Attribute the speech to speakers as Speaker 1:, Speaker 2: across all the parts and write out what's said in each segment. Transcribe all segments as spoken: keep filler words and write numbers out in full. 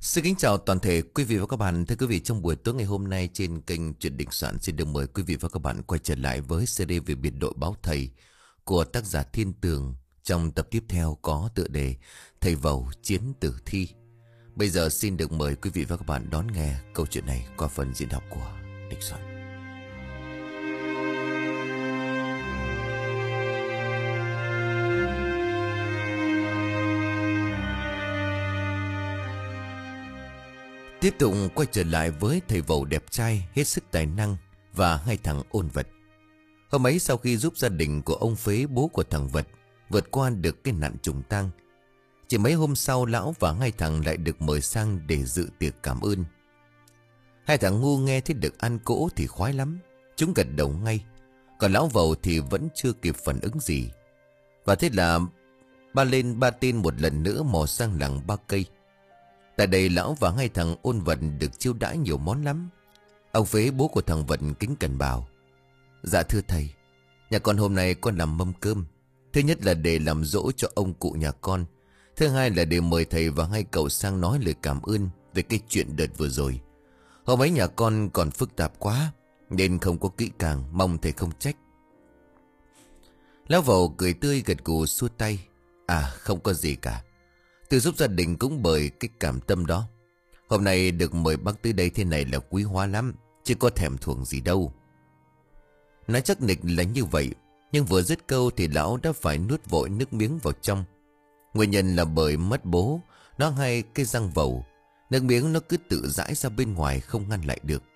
Speaker 1: Xin kính chào toàn thể quý vị và các bạn. Thưa quý vị, trong buổi tối ngày hôm nay trên kênh Chuyện Định Soạn xin được mời quý vị và các bạn quay trở lại với series về biệt đội báo thầy của tác giả Thiên Tường. Trong tập tiếp theo có tựa đề Thầy Vầu Chiến Tử Thi. Bây giờ xin được mời quý vị và các bạn đón nghe câu chuyện này qua phần diễn đọc của Định Soạn. Tiếp tục quay trở lại với thầy Vầu đẹp trai, hết sức tài năng và hai thằng ôn vật. Hôm ấy sau khi giúp gia đình của ông Phế, bố của thằng Vật, vượt qua được cái nạn trùng tang, chỉ mấy hôm sau lão và hai thằng lại được mời sang để dự tiệc cảm ơn. Hai thằng ngu nghe thấy được ăn cỗ thì khoái lắm, chúng gật đầu ngay. Còn lão Vầu thì vẫn chưa kịp phản ứng gì. Và thế là ba lên ba tên một lần nữa mò sang làng Ba Cây. Tại đây lão và hai thằng ôn vận được chiêu đãi nhiều món lắm. Ông Phế, bố của thằng Vận, kính cẩn bảo: Dạ thưa thầy, nhà con hôm nay con làm mâm cơm. Thứ nhất là để làm dỗ cho ông cụ nhà con. Thứ hai là để mời thầy và hai cậu sang nói lời cảm ơn về cái chuyện đợt vừa rồi. Hôm ấy nhà con còn phức tạp quá nên không có kỹ càng, mong thầy không trách. Lão Vầu cười tươi gật gù xua tay: À không có gì cả, tôi giúp gia đình cũng bởi cái cảm tâm đó. Hôm nay được mời bác tới đây thế này là quý hóa lắm, chứ có thèm thuồng gì đâu. Nói chắc nịch là như vậy, nhưng vừa dứt câu thì lão đã phải nuốt vội nước miếng vào trong. Nguyên nhân là bởi mất bố, nó hay cái răng Vầu, nước miếng nó cứ tự rãi ra bên ngoài không ngăn lại được.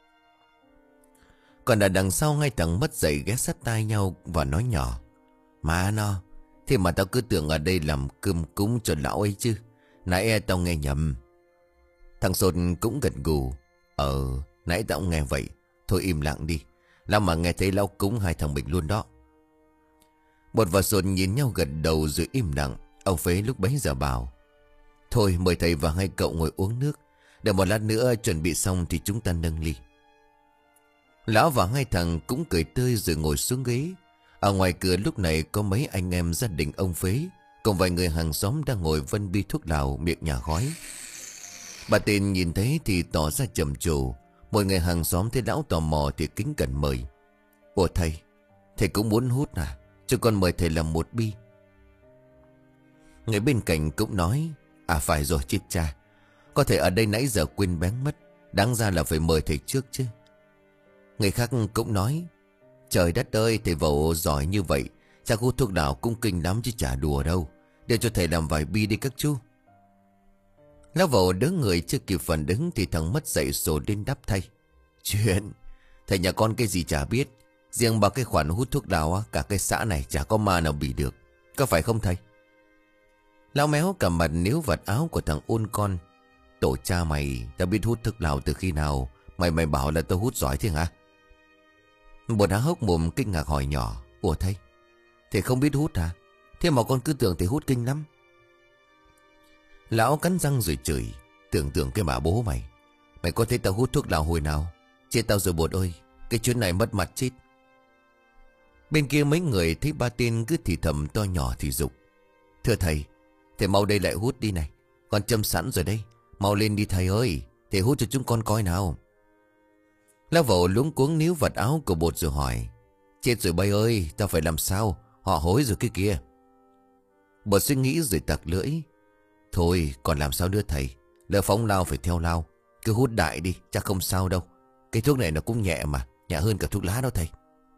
Speaker 1: Còn ở đằng sau hai thằng mất dậy ghé sát tai nhau và nói nhỏ: Má nó, thế mà tao cứ tưởng ở đây làm cơm cúng cho lão ấy chứ. Nãy tao nghe nhầm. Thằng Sột cũng gật gù: Ờ, nãy tao cũng nghe vậy. Thôi im lặng đi, lão mà nghe thấy lão cúng hai thằng mình luôn đó. Bột và Sột nhìn nhau gật đầu rồi im lặng. Ông Phế lúc bấy giờ bảo: Thôi mời thầy và hai cậu ngồi uống nước, để một lát nữa chuẩn bị xong thì chúng ta nâng ly. Lão và hai thằng cũng cười tươi rồi ngồi xuống ghế. Ở ngoài cửa lúc này có mấy anh em gia đình ông Phế cùng vài người hàng xóm đang ngồi vân bi thuốc lào, miệng nhả khói. Bà Tên nhìn thấy thì tỏ ra trầm trồ. Một người hàng xóm thấy lão tò mò thì kính cẩn mời: Ủa thầy, thầy cũng muốn hút à? Cho con mời thầy làm một bi. Người bên cạnh cũng nói: À phải rồi chết cha, có thể ở đây nãy giờ quên bén mất. Đáng ra là phải mời thầy trước chứ. Người khác cũng nói: Trời đất ơi, thầy Vầu giỏi như vậy, chắc hút thuốc lào cũng kinh lắm chứ chả đùa đâu. Để cho thầy làm vài bi đi các chú. Lão Vầu đỡ người chưa kịp phản ứng thì thằng mất dậy sổ lên đáp thay: Chuyện thầy nhà con cái gì chả biết. Riêng bao cái khoản hút thuốc lào á, cả cái xã này chả có ma nào bị được. Có phải không thầy? Lão méo cả mặt níu vạt áo của thằng ôn con: Tổ cha mày, tao biết hút thuốc lào từ khi nào? Mày mày bảo là tao hút giỏi thế hả? Bột há hốc mồm kinh ngạc hỏi nhỏ: Ủa thầy, thầy không biết hút hả? Thế mà con cứ tưởng thầy hút kinh lắm. Lão cắn răng rồi chửi: Tưởng tượng cái bà bố mày. Mày có thấy tao hút thuốc lào hồi nào? Chết tao rồi Bột ơi, cái chuyến này mất mặt chết. Bên kia mấy người thấy ba tên cứ thì thầm to nhỏ thì dục: Thưa thầy, thầy mau đây lại hút đi này. Con châm sẵn rồi đây, mau lên đi thầy ơi. Thầy hút cho chúng con coi nào. Lão Vầu luống cuống níu vạt áo của Bột rồi hỏi: Chết rồi bay ơi, tao phải làm sao? Họ hối rồi cái kia. Bột suy nghĩ rồi tặc lưỡi: Thôi còn làm sao nữa thầy, lỡ phóng lao phải theo lao. Cứ hút đại đi, chắc không sao đâu. Cái thuốc này nó cũng nhẹ mà, nhẹ hơn cả thuốc lá đó thầy.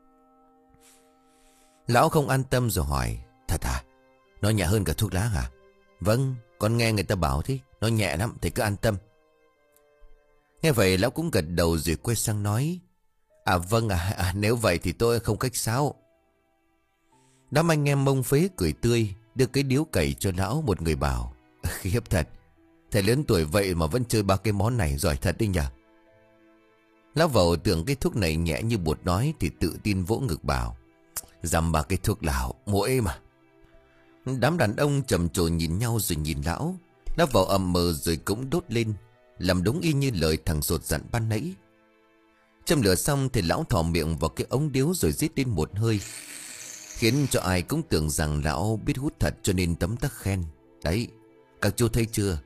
Speaker 1: Lão không an tâm rồi hỏi: Thật à? Nó nhẹ hơn cả thuốc lá hả? Vâng, con nghe người ta bảo thế. Nó nhẹ lắm, thầy cứ an tâm. Nghe vậy lão cũng gật đầu rồi quay sang nói: À vâng à, à nếu vậy thì tôi không cách sáo. Đám anh em mông Phế cười tươi, đưa cái điếu cày cho lão. Một người bảo: Khiếp thật, thầy lớn tuổi vậy mà vẫn chơi ba cái món này, giỏi thật đi nhỉ. Lão Vầu tưởng cái thuốc này nhẹ như Bột nói thì tự tin vỗ ngực bảo: Dăm ba cái thuốc lào mỗi mà. Đám đàn ông trầm trồ nhìn nhau rồi nhìn lão. Lão Vầu ầm mờ rồi cũng đốt lên, làm đúng y như lời thằng Sột dặn ban nãy. Châm lửa xong thì lão thò miệng vào cái ống điếu rồi rít lên một hơi, khiến cho ai cũng tưởng rằng lão biết hút thật, cho nên tấm tắc khen: Đấy, các chú thấy chưa?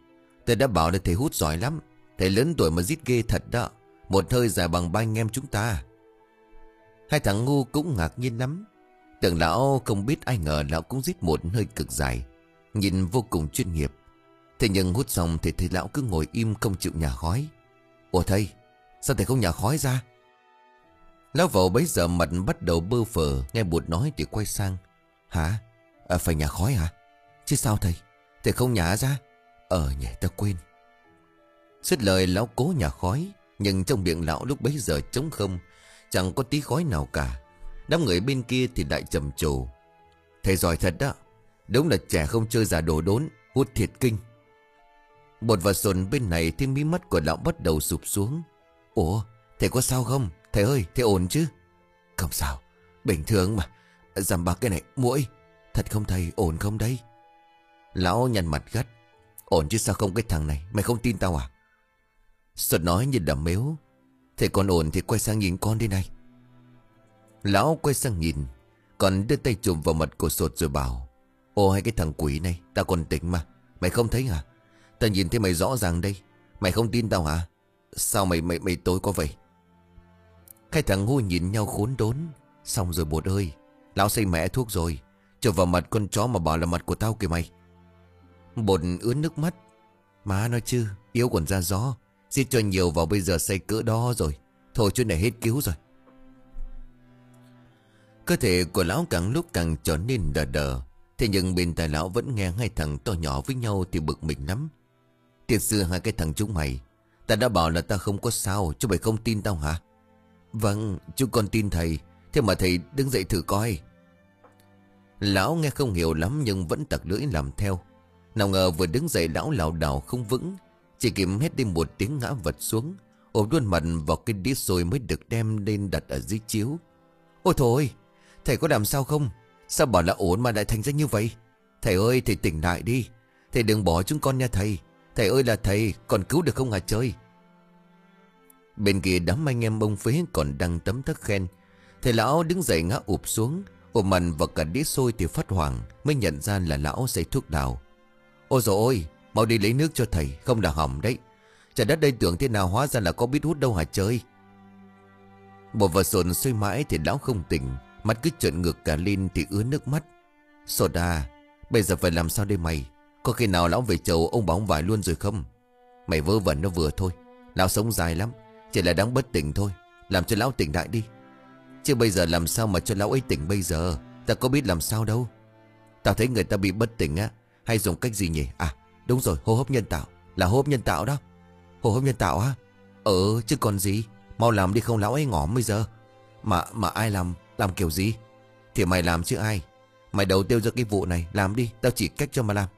Speaker 1: Tôi đã bảo là thầy hút giỏi lắm. Thầy lớn tuổi mà rít ghê thật đó. Một hơi dài bằng ba anh em chúng ta. Hai thằng ngu cũng ngạc nhiên lắm. Tưởng lão không biết, ai ngờ lão cũng rít một hơi cực dài, nhìn vô cùng chuyên nghiệp. Thế nhưng hút xong thì thầy lão cứ ngồi im không chịu nhả khói. Ủa thầy, sao thầy không nhả khói ra? Lão Vẩu bấy giờ mặt bắt đầu bơ phờ. Nghe Bụt nói thì quay sang. Hả? À, phải nhả khói hả? Chứ sao thầy? Thầy không nhả ra? Ờ nhỉ, ta quên. Dứt lời lão cố nhả khói, nhưng trong miệng lão lúc bấy giờ trống không, chẳng có tí khói nào cả. Đám người bên kia thì lại trầm trồ. Thầy giỏi thật đó. Đúng là trẻ không chơi già đồ đốn, hút thiệt kinh. Bột và Sồn bên này thì mí mắt của lão bắt đầu sụp xuống. Ủa, thầy có sao không? Thầy ơi, thầy ổn chứ? Không sao, bình thường mà. Dằm bạc cái này, muỗi. Thật không thầy, ổn không đây? Lão nhăn mặt gắt. Ổn chứ sao không cái thằng này, mày không tin tao à? Sột nói như đầm mếu. Thầy còn ổn thì quay sang nhìn con đi này. Lão quay sang nhìn, còn đưa tay chùm vào mặt của Sột rồi bảo. Ô hai cái thằng quỷ này, tao còn tỉnh mà. Mày không thấy hả? Tao nhìn thấy mày rõ ràng đây. Mày không tin tao hả? Sao mày mày mày tối có vậy? Hai thằng ngu nhìn nhau khốn đốn. Xong rồi Bột ơi, lão xây mẹ thuốc rồi. Chụp vào mặt con chó mà bảo là mặt của tao kìa mày. Bột ướt nước mắt. Má nói chứ, yếu còn ra gió. Giết cho nhiều vào bây giờ xây cỡ đó rồi. Thôi chuyện này hết cứu rồi. Cơ thể của lão càng lúc càng trở nên đờ đờ. Thế nhưng bên tai lão vẫn nghe hai thằng to nhỏ với nhau thì bực mình lắm. Tiệt sư hai cái thằng chúng mày, ta đã bảo là ta không có sao, chứ mày không tin tao hả? Vâng, chúng con tin thầy. Thế mà thầy đứng dậy thử coi. Lão nghe không hiểu lắm nhưng vẫn tặc lưỡi làm theo. Nào ngờ vừa đứng dậy lão lảo đảo không vững, chỉ kịp hét đi một tiếng ngã vật xuống, ôm luôn mặt vào cái đĩa xôi mới được đem lên đặt ở dưới chiếu. Ôi thôi, thầy có làm sao không? Sao bảo là ổn mà lại thành ra như vậy? Thầy ơi, thầy tỉnh lại đi. Thầy đừng bỏ chúng con nha thầy. Thầy ơi là thầy, còn cứu được không hả chơi? Bên kia đám anh em ông phế còn đang tấm tắc khen. Thầy lão đứng dậy ngã ụp xuống, ôm mặt vào cả đĩa xôi thì phát hoảng, mới nhận ra là lão xây thuốc đào. Ôi dồi ôi, mau đi lấy nước cho thầy, không là hỏng đấy. Trời đất đây tưởng thế nào hóa ra là có biết hút đâu hả chơi? Bột và Sồn xoay mãi thì lão không tỉnh, mắt cứ trợn ngược cả lên thì ứa nước mắt. Sột à, bây giờ phải làm sao đây mày? Có khi nào lão về chầu ông bảo ông vải luôn rồi không? Mày vớ vẩn nó vừa thôi. Lão sống dài lắm, chỉ là đáng bất tỉnh thôi. Làm cho lão tỉnh lại đi. Chứ bây giờ làm sao mà cho lão ấy tỉnh bây giờ? Ta có biết làm sao đâu. Tao thấy người ta bị bất tỉnh á, hay dùng cách gì nhỉ? À đúng rồi, hô hấp nhân tạo. Là hô hấp nhân tạo đó. Hô hấp nhân tạo á? Ừ chứ còn gì. Mau làm đi không lão ấy ngỏm bây giờ. Mà mà ai làm? Làm kiểu gì? Thì mày làm chứ ai. Mày đầu tiêu cho cái vụ này. Làm đi, tao chỉ cách cho mà làm.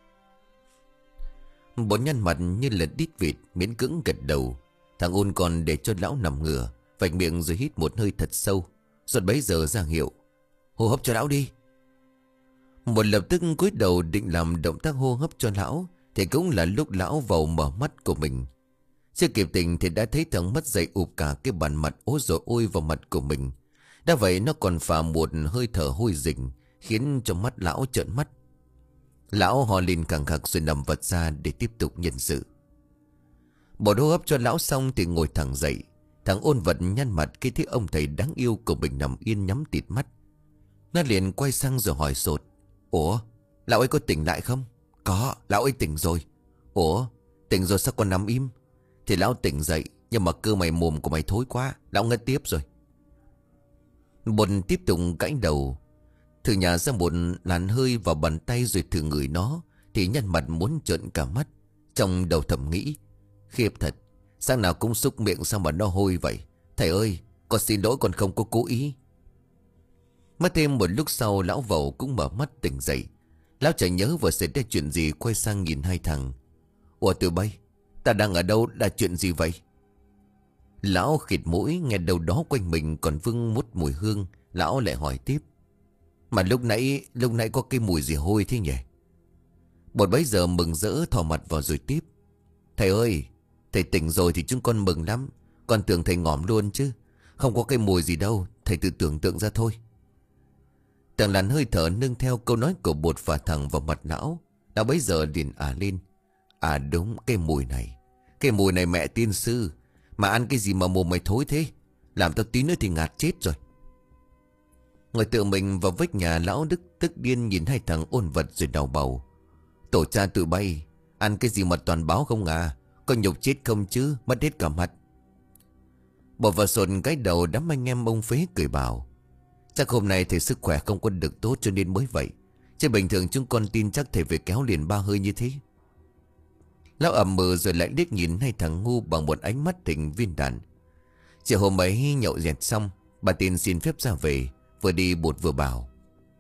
Speaker 1: Bốn nhăn mặt như là đít vịt, miễn cưỡng gật đầu. Thằng ôn còn để cho lão nằm ngửa, vạch miệng rồi hít một hơi thật sâu. Rồi bấy giờ ra hiệu. Hô hấp cho lão đi. Một lập tức cúi đầu định làm động tác hô hấp cho lão, thì cũng là lúc lão vào mở mắt của mình. Chưa kịp tỉnh thì đã thấy thằng mất dậy ụp cả cái bàn mặt ối rồi ôi vào mặt của mình. Đã vậy nó còn phà một hơi thở hôi rình, khiến cho mắt lão trợn mắt. Lão hò lên khẳng khặc rồi nằm vật ra để tiếp tục nhân sự. Một hô hấp cho lão xong thì ngồi thẳng dậy. Thằng ôn vật nhăn mặt khi thấy ông thầy đáng yêu của mình nằm yên nhắm tịt mắt. Nó liền quay sang rồi hỏi Sột. Ủa, lão ấy có tỉnh lại không? Có, lão ấy tỉnh rồi. Ủa, tỉnh rồi sao còn nằm im? Thì lão tỉnh dậy, nhưng mà cơ mày mồm của mày thối quá, lão ngất tiếp rồi. Bột tiếp tục gãy đầu, thử nhả ra một làn hơi vào bàn tay rồi thử ngửi nó, thì nhăn mặt muốn trợn cả mắt. Trong đầu thầm nghĩ, khiếp thật, sáng nào cũng xúc miệng sao mà nó hôi vậy. Thầy ơi, con xin lỗi, con không có cố ý. Mất thêm một lúc sau lão Vẩu cũng mở mắt tỉnh dậy. Lão chợt nhớ vừa xảy ra chuyện gì, quay sang nhìn hai thằng. Ủa tụi bay, ta đang ở đâu, là chuyện gì vậy? Lão khịt mũi, nghe đâu đó quanh mình còn vương mút mùi hương. Lão lại hỏi tiếp. Mà lúc nãy, lúc nãy có cái mùi gì hôi thế nhỉ? Bột bấy giờ mừng rỡ thò mặt vào rồi tiếp. Thầy ơi, thầy tỉnh rồi thì chúng con mừng lắm. Con tưởng thầy ngỏm luôn chứ. Không có cái mùi gì đâu, thầy tự tưởng tượng ra thôi. Tầng làn hơi thở nương theo câu nói của Bột phả thẳng vào mặt lão. Lão bấy giờ liền ả lên. À đúng, cái mùi này. Cái mùi này mẹ tiên sư. Mà ăn cái gì mà mồm mày thối thế? Làm tao tí nữa thì ngạt chết rồi. Ngồi tự mình vào vách nhà, lão Đức tức điên nhìn hai thằng ôn vật rồi đau bầu. Tổ cha tụi bay, ăn cái gì mà toàn báo không à? Có nhục chết không chứ, mất hết cả mặt. Bỏ vào sồn cái đầu đám anh em ông phế cười bảo: chắc hôm nay thầy sức khỏe không có được tốt cho nên mới vậy. Chứ bình thường chúng con tin chắc thầy phải kéo liền ba hơi như thế. Lão ẩm mừ rồi lại liếc nhìn hai thằng ngu bằng một ánh mắt thình viên đạn. Chiều hôm ấy nhậu dẹt xong, bà Tiên xin phép ra về. Vừa đi bụt vừa bảo: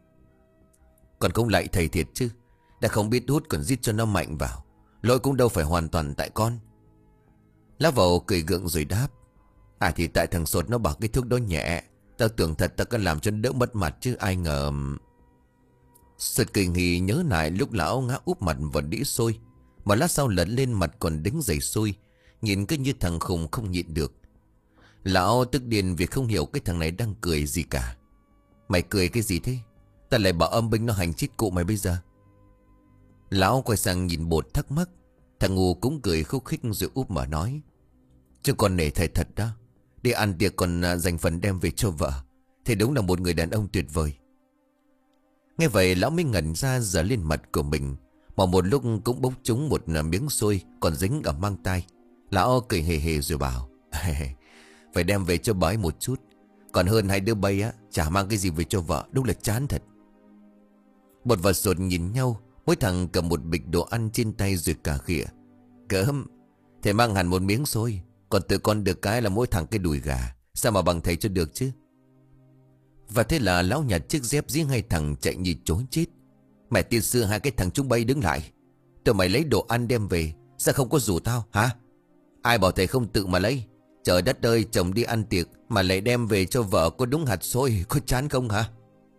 Speaker 1: còn không lại thầy thiệt chứ. Đã không biết hút còn giết cho nó mạnh vào. Lỗi cũng đâu phải hoàn toàn tại con. Lão Vầu cười gượng rồi đáp: à thì tại thằng Sột nó bảo cái thuốc đó nhẹ. Tao tưởng thật tao có làm cho đỡ mất mặt chứ ai ngờ. Sột cười nghỉ nhớ lại lúc lão ngã úp mặt vào đĩa xôi. Mà lát sau lẫn lên mặt còn đứng dày xôi. Nhìn cứ như thằng khùng không nhịn được. Lão tức điên vì không hiểu cái thằng này đang cười gì cả. Mày cười cái gì thế? Ta lại bảo âm binh nó hành chết cụ mày bây giờ. Lão quay sang nhìn bột thắc mắc. Thằng ngu cũng cười khúc khích rồi úp mở nói: chứ còn nể thầy thật đó. Đi ăn tiệc còn dành phần đem về cho vợ. Thầy đúng là một người đàn ông tuyệt vời. Nghe vậy lão mới ngẩn ra giờ lên mặt của mình. Mà một lúc cũng bốc trúng một miếng xôi còn dính ở mang tay. Lão cười hề hề rồi bảo: phải đem về cho bà ấy một chút. Còn hơn hai đứa bay á, chả mang cái gì về cho vợ. Đúng là chán thật. Bột và Sột nhìn nhau. Mỗi thằng cầm một bịch đồ ăn trên tay rồi cả khịa: cớm, thầy mang hẳn một miếng xôi. Còn tụi con được cái là mỗi thằng cái đùi gà. Sao mà bằng thầy cho được chứ. Và thế là lão nhặt chiếc dép giếng hai thằng chạy như trốn chết. Mẹ tiên sư, hai cái thằng chúng bay đứng lại. Tụi mày lấy đồ ăn đem về, sao không có rủ tao hả? Ai bảo thầy không tự mà lấy? Trời đất ơi, chồng đi ăn tiệc mà lại đem về cho vợ có đúng hạt xôi. Có chán không hả?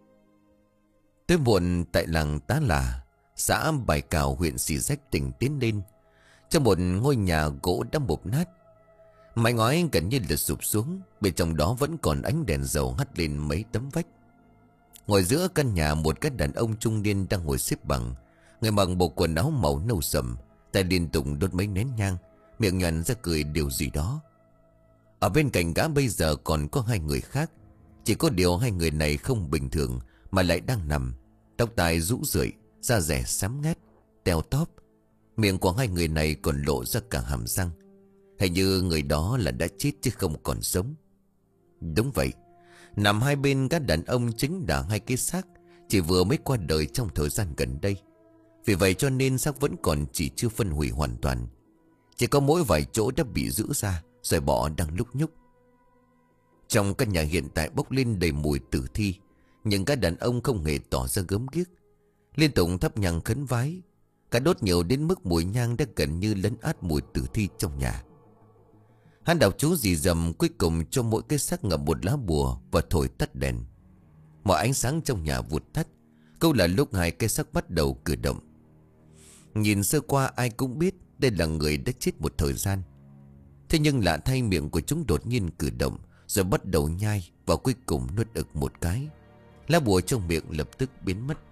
Speaker 1: Tới muộn tại làng Tá Là, xã Bài Cào, huyện Xì Rách, tỉnh tiến lên. Trong một ngôi nhà gỗ đã mục nát, mái ngói gần như là sụp xuống. Bên trong đó vẫn còn ánh đèn dầu hắt lên mấy tấm vách. Ngồi giữa căn nhà, một cái đàn ông trung niên đang ngồi xếp bằng. Người mặc bộ quần áo màu nâu sậm, tay liên tục đốt mấy nén nhang, miệng nhoẻn ra cười điều gì đó. Ở bên cạnh gã bây giờ còn có hai người khác. Chỉ có điều hai người này không bình thường mà lại đang nằm, tóc tai rũ rượi, da dẻ xám ngắt, teo tóp. Miệng của hai người này còn lộ ra cả hàm răng. Hình như người đó là đã chết chứ không còn sống. Đúng vậy, nằm hai bên các đàn ông chính là hai cái xác chỉ vừa mới qua đời trong thời gian gần đây. Vì vậy cho nên xác vẫn còn chỉ chưa phân hủy hoàn toàn. Chỉ có mỗi vài chỗ đã bị rũ ra rồi bỏ đang lúc nhúc. Trong căn nhà hiện tại bốc lên đầy mùi tử thi. Nhưng các đàn ông không hề tỏ ra gớm ghiếc, liên tục thắp nhang khấn vái. Cả đốt nhiều đến mức mùi nhang đã gần như lấn át mùi tử thi trong nhà. Hắn đọc chú dì dầm, cuối cùng cho mỗi cái xác ngậm một lá bùa và thổi tắt đèn. Mọi ánh sáng trong nhà vụt tắt. Câu là lúc hai cái xác bắt đầu cử động. Nhìn sơ qua ai cũng biết đây là người đã chết một thời gian. Thế nhưng lạ thay, miệng của chúng đột nhiên cử động, rồi bắt đầu nhai và cuối cùng nuốt ực một cái. Lá bùa trong miệng lập tức biến mất.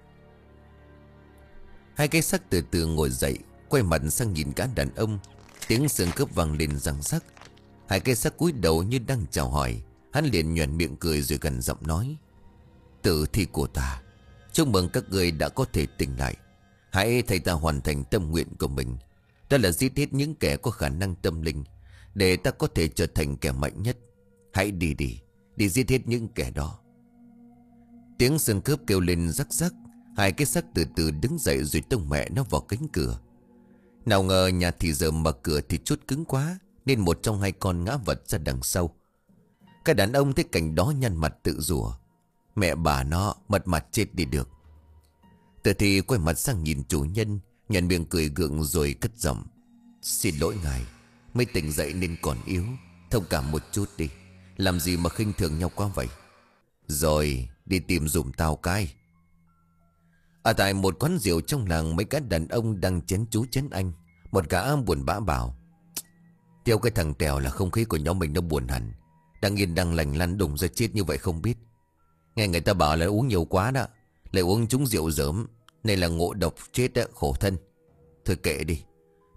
Speaker 1: Hai cái xác từ từ ngồi dậy, quay mặt sang nhìn cả đàn ông. Tiếng xương khớp vang lên răng rắc. Hai cái xác cúi đầu như đang chào hỏi. Hắn liền nhoẻn miệng cười rồi gần giọng nói: tử thi của ta, chúc mừng các người đã có thể tỉnh lại. Hãy thay ta hoàn thành tâm nguyện của mình, đó là giết hết những kẻ có khả năng tâm linh, để ta có thể trở thành kẻ mạnh nhất. Hãy đi đi, đi giết hết những kẻ đó. Tiếng xương khớp kêu lên rắc rắc. Hai cái xác từ từ đứng dậy rồi tông mẹ nó vào cánh cửa. Nào ngờ nhà thì giờ mở cửa thì chốt cứng quá, nên một trong hai con ngã vật ra đằng sau. Cái đàn ông thấy cảnh đó nhăn mặt tự rủa: mẹ bà nó, mất mặt chết đi được. Tử thi quay mặt sang nhìn chủ nhân, nhận miệng cười gượng rồi cất giọng: xin lỗi ngài, mới tỉnh dậy nên còn yếu, thông cảm một chút đi. Làm gì mà khinh thường nhau quá vậy. Rồi đi tìm dùm tao cái. Ở tại một quán rượu trong làng, mấy cái đàn ông đang chén chú chén anh. Một gã buồn bã bảo: theo cái thằng Tèo là không khí của nhóm mình nó buồn hẳn. Đang yên đang lành lăn đùng ra chết như vậy không biết. Nghe người ta bảo là uống nhiều quá đó, lại uống trúng rượu dởm, nên là ngộ độc chết đó, khổ thân. Thôi kệ đi,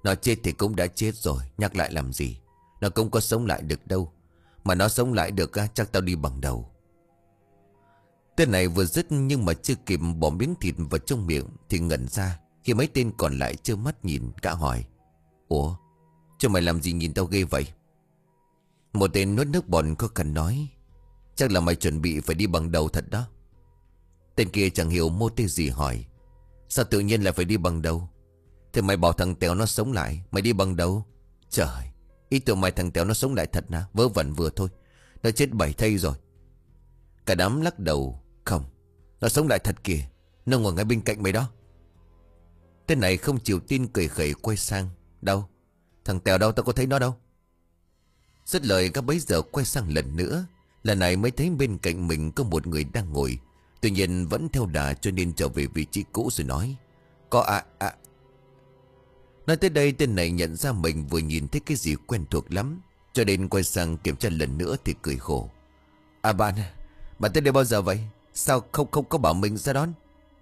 Speaker 1: Nó chết thì cũng đã chết rồi, nhắc lại làm gì. Nó cũng có sống lại được đâu. Mà nó sống lại được á, chắc tao đi bằng đầu. Tên này vừa dứt nhưng mà chưa kịp bỏ miếng thịt vào trong miệng thì ngẩn ra khi mấy tên còn lại trơ mắt nhìn. Gã hỏi: Ủa, cho mày làm gì nhìn tao ghê vậy? Một tên nuốt nước bọt có cần nói: Chắc là mày chuẩn bị phải đi bằng đầu thật đó. Tên kia chẳng hiểu mô tê gì hỏi: Sao tự nhiên lại phải đi bằng đầu? Thì mày bảo thằng Tèo nó sống lại, mày đi bằng đầu? Trời, ý tưởng mày thằng Tèo nó sống lại thật hả? Vớ vẩn vừa thôi. Nó chết bảy thây rồi. Cả đám lắc đầu: Không, nó sống lại thật kìa. Nó ngồi ngay bên cạnh mày đó. Tên này không chịu tin cười khẩy quay sang: Đâu? Thằng Tèo đâu, tao có thấy nó đâu. Dứt lời các bấy giờ quay sang lần nữa. Lần này mới thấy bên cạnh mình có một người đang ngồi. Tuy nhiên vẫn theo đà cho nên trở về vị trí cũ rồi nói: Có à à. Nói tới đây tên này nhận ra mình vừa nhìn thấy cái gì quen thuộc lắm. Cho nên quay sang kiểm tra lần nữa thì cười khổ: À bạn, bạn tới đây bao giờ vậy? Sao không không có bảo mình ra đón?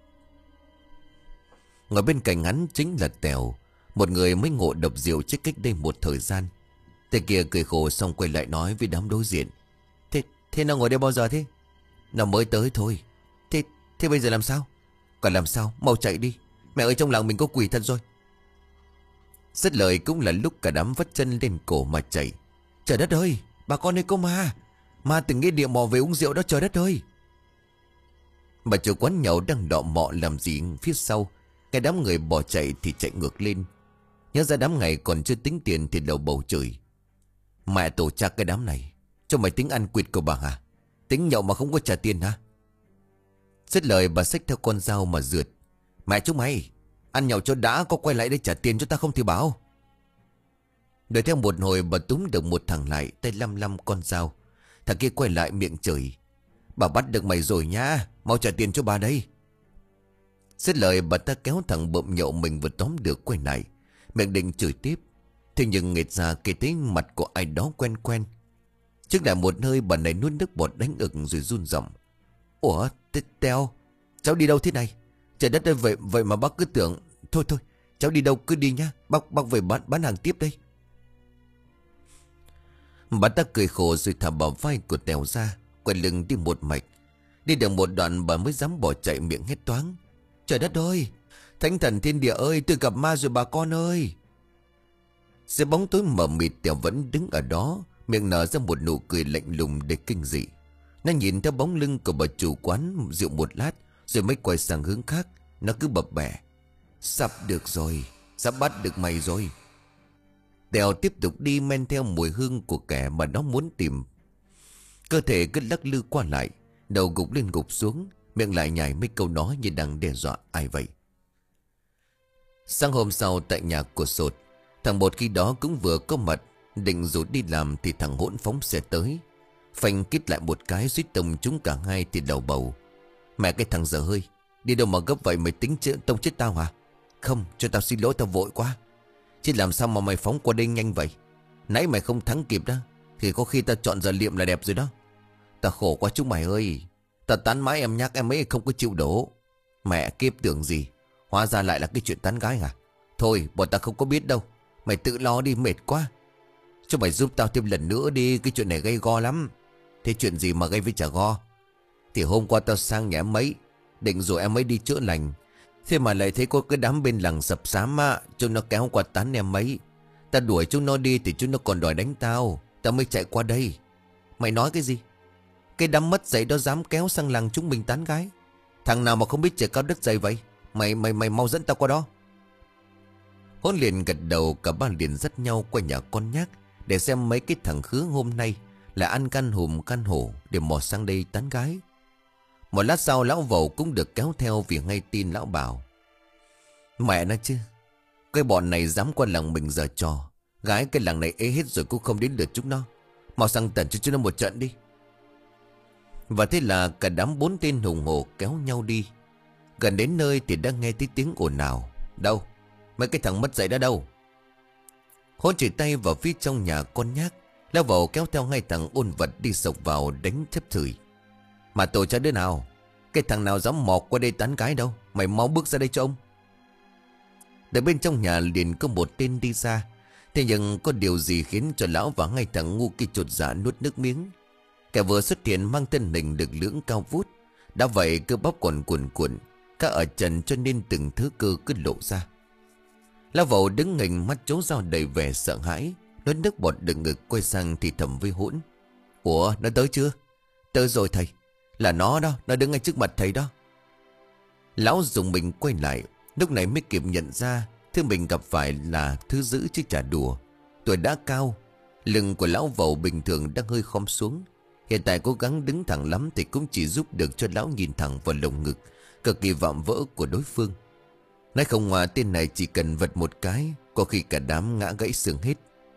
Speaker 1: Ngồi bên cạnh hắn chính là Tèo, một người mới ngộ độc rượu chết cách đây một thời gian. Tên kia cười khổ xong quay lại nói với đám đối diện: Thế, thế nó ngồi đây bao giờ thế? Nó mới tới thôi. Thế, thế bây giờ làm sao? Còn làm sao? Mau chạy đi. Mẹ ơi, trong làng mình có quỷ thật rồi. Dứt lời cũng là lúc cả đám vắt chân lên cổ mà chạy. Trời đất ơi, bà con ơi, có ma. Ma từng nghe địa mò về uống rượu đó, trời đất ơi. Bà chủ quán nhậu đang đọ mọ làm gì phía sau. Cái đám người bỏ chạy thì chạy ngược lên. Nhớ ra đám ngày còn chưa tính tiền thì đầu bầu chửi: Mẹ tổ cha cái đám này, cho mày tính ăn quỵt của bà hả? Tính nhậu mà không có trả tiền hả? Dứt lời bà xách theo con dao mà rượt: Mẹ chúng mày, ăn nhậu cho đã, có quay lại đây trả tiền cho ta không thì báo. Đợi theo một hồi bà túm được một thằng lại, tay lăm lăm con dao. Thằng kia quay lại miệng chửi: Bà bắt được mày rồi nhá, mau trả tiền cho bà đây. Dứt lời bà ta kéo thằng bợm nhậu mình vừa tóm được quay lại, miệng định chửi tiếp. Thế nhưng nghệt ra kể thấy mặt của ai đó quen quen. Trước lại một hơi bà này nuốt nước bọt đánh ực rồi run giọng: Ủa, Tèo, cháu đi đâu thế này? Trời đất ơi, vậy vậy mà bác cứ tưởng. Thôi thôi, cháu đi đâu cứ đi nhá, Bác bác về bán, bán hàng tiếp đây. Bà ta cười khổ rồi thả bả vai của Tèo ra, quay lưng đi một mạch. Đi được một đoạn bà mới dám bỏ chạy, miệng hét toáng: Trời đất ơi, thánh thần thiên địa ơi, tôi gặp ma rồi bà con ơi. Dưới bóng tối mờ mịt, Tèo vẫn đứng ở đó, miệng nở ra một nụ cười lạnh lùng để kinh dị. Nó nhìn theo bóng lưng của bà chủ quán rượu một lát rồi mới quay sang hướng khác. Nó cứ bập bẹ: Sắp được rồi, sắp bắt được mày rồi. Tèo tiếp tục đi men theo mùi hương của kẻ mà nó muốn tìm. Cơ thể cứ lắc lư qua lại, đầu gục lên gục xuống, miệng lại nhảy mấy câu nói như đang đe dọa ai vậy. Sáng hôm sau tại nhà của Sột, thằng Bột khi đó cũng vừa có mặt. Định rủ đi làm thì thằng Hỗn phóng xe tới, phanh kít lại một cái suýt tông chúng cả hai thì đầu bầu: Mẹ cái thằng dở hơi, đi đâu mà gấp vậy, mày tính chứ tông chết tao hả? Không, cho tao xin lỗi, tao vội quá. Chứ làm sao mà mày phóng qua đây nhanh vậy? Nãy mày không thắng kịp đó thì có khi tao chọn giờ liệm là đẹp rồi đó. Tao khổ quá chúng mày ơi. Tao tán mãi em nhắc em ấy không có chịu đổ. Mẹ kiếp tưởng gì, hóa ra lại là cái chuyện tán gái à? Thôi bọn tao không có biết đâu, mày tự lo đi, mệt quá. Cho mày giúp tao thêm lần nữa đi, cái chuyện này gây go lắm. Thế chuyện gì mà gây với chả go? Thì hôm qua tao sang nhà em ấy, định rồi em ấy đi chữa lành. Thế mà lại thấy có cái đám bên làng sập xám á, chúng nó kéo qua tán em ấy. Tao đuổi chúng nó đi thì chúng nó còn đòi đánh tao. Tao mới chạy qua đây. Mày nói cái gì? Cái đám mất dạy đó dám kéo sang làng chúng mình tán gái? Thằng nào mà không biết trời cao đất dày vậy? Mày mày mày mau dẫn tao qua đó. Hôn liền gật đầu, cả ba liền dắt nhau qua nhà con nhác để xem mấy cái thằng khứa hôm nay là ăn căn hùm căn hổ để mò sang đây tán gái. Một lát sau lão Vầu cũng được kéo theo vì ngay tin lão bảo: Mẹ nó chứ, cái bọn này dám qua làng mình giở trò. Gái cái làng này ế hết rồi cũng không đến lượt chúng nó. Mau sang tận cho chúng nó một trận đi. Và thế là cả đám bốn tên hùng hổ kéo nhau đi. Gần đến nơi thì đã nghe thấy tiếng ồn ào. Đâu? Mấy cái thằng mất dạy đó đâu? Hôn chỉ tay vào phía trong nhà con nhác. Lão Vầu kéo theo hai thằng ôn vật đi sộc vào đánh chấp chửi: Mà tổ cha đứa nào? Cái thằng nào dám mò qua đây tán gái đâu? Mày mau bước ra đây cho ông. Tại bên trong nhà liền có một tên đi ra. Thế nhưng có điều gì khiến cho lão và ngay thằng ngu kia chột dạ nuốt nước miếng. Kẻ vừa xuất hiện mang thân hình lực lưỡng cao vút. Đã vậy cơ bắp còn cuồn cuộn, cả ở trần cho nên từng thứ cơ cứ lộ ra. Lão Vẩu đứng nghềnh mắt trố dao đầy vẻ sợ hãi, nuốt nước bọt đựng ngực quay sang thì thầm với Hỗn. Ủa, nó tới chưa? Tới rồi thầy. Là nó đó, nó đứng ngay trước mặt thầy đó. Lão dùng mình quay lại, lúc này mới kịp nhận ra thứ mình gặp phải là thứ dữ chứ chả đùa. Tuổi đã cao, lưng của lão Vẩu bình thường đang hơi khom xuống. Hiện tại cố gắng đứng thẳng lắm thì cũng chỉ giúp được cho lão nhìn thẳng vào lồng ngực cực kỳ vạm vỡ của đối phương. Nói không ngoa tên này chỉ cần vật một cái, có khi cả đám ngã gãy xương hết.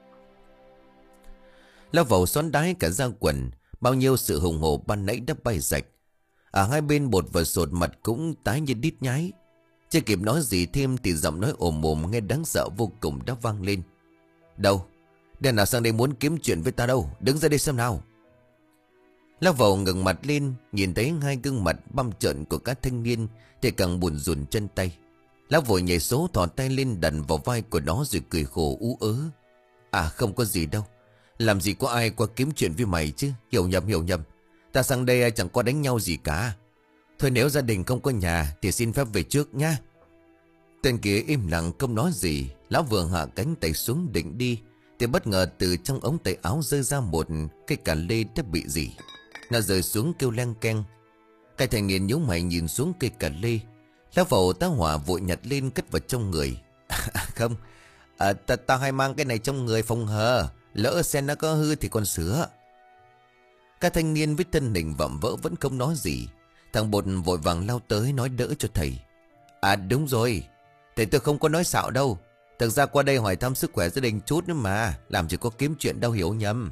Speaker 1: Lão Vẩu xoắn đái cả da quần, bao nhiêu sự hùng hổ ban nãy đã bay rạch. Ở hai bên Bột và Sột mặt cũng tái như đít nhái. Chưa kịp nói gì thêm thì giọng nói ồm ồm nghe đáng sợ vô cùng đã vang lên. Đâu? Đen nào sang đây muốn kiếm chuyện với ta đâu? Đứng ra đây xem nào. Lão Vẩu ngẩng mặt lên, nhìn thấy hai gương mặt băm trợn của các thanh niên thì càng buồn rùn chân tay. Lão vội nhảy số thò tay lên đặt vào vai của nó rồi cười khổ ú ớ. À không có gì đâu. Làm gì có ai qua kiếm chuyện với mày chứ. Hiểu nhầm hiểu nhầm. Ta sang đây chẳng có đánh nhau gì cả. Thôi nếu gia đình không có nhà thì xin phép về trước nhá. Tên kia im lặng không nói gì. Lão vừa hạ cánh tay xuống định đi thì bất ngờ từ trong ống tay áo rơi ra một cái cà lê đã bị rỉ. Nó rơi xuống kêu leng keng. Cái thanh niên nhíu mày nhìn xuống cây cà lê. Lão Vẩu tá hỏa vội nhặt lên cất vào trong người. À, không à, ta, Tao hay mang cái này trong người phòng hờ. Lỡ sen nó có hư thì còn sửa. Các thanh niên với thân hình vạm vỡ vẫn không nói gì. Thằng Bột vội vàng lao tới nói đỡ cho thầy. À đúng rồi, thầy tôi không có nói xạo đâu. Thực ra qua đây hỏi thăm sức khỏe gia đình chút nữa mà. Làm chỉ có kiếm chuyện đâu hiểu nhầm.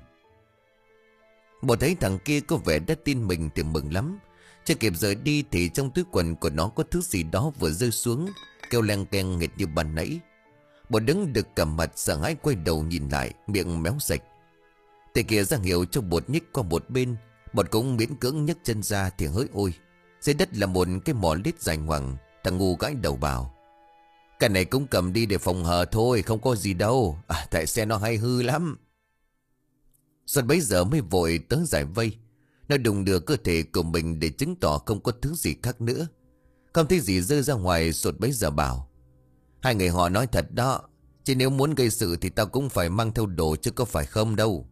Speaker 1: Bột thấy thằng kia có vẻ đã tin mình thì mừng lắm. Chưa kịp rời đi thì trong túi quần của nó có thứ gì đó vừa rơi xuống, kêu leng keng nghệt như ban nãy. Bột đứng được cầm mặt sợ hãi quay đầu nhìn lại, miệng méo sạch. Tay kia ra hiệu cho Bột nhích qua một bên. Bột cũng miễn cưỡng nhấc chân ra thì hỡi ôi, dưới đất là một cái mỏ lít dài ngoằng. Thằng ngu gãi đầu bảo. Cái này cũng cầm đi để phòng hờ thôi, không có gì đâu. À, tại xe nó hay hư lắm. Xuân bấy giờ mới vội tới giải vây. Nó đùng đưa cơ thể của mình để chứng tỏ không có thứ gì khác nữa. Không thấy gì rơi ra ngoài. Sột bấy giờ bảo. Hai người họ nói thật đó. Chứ nếu muốn gây sự thì tao cũng phải mang theo đồ chứ có phải không đâu.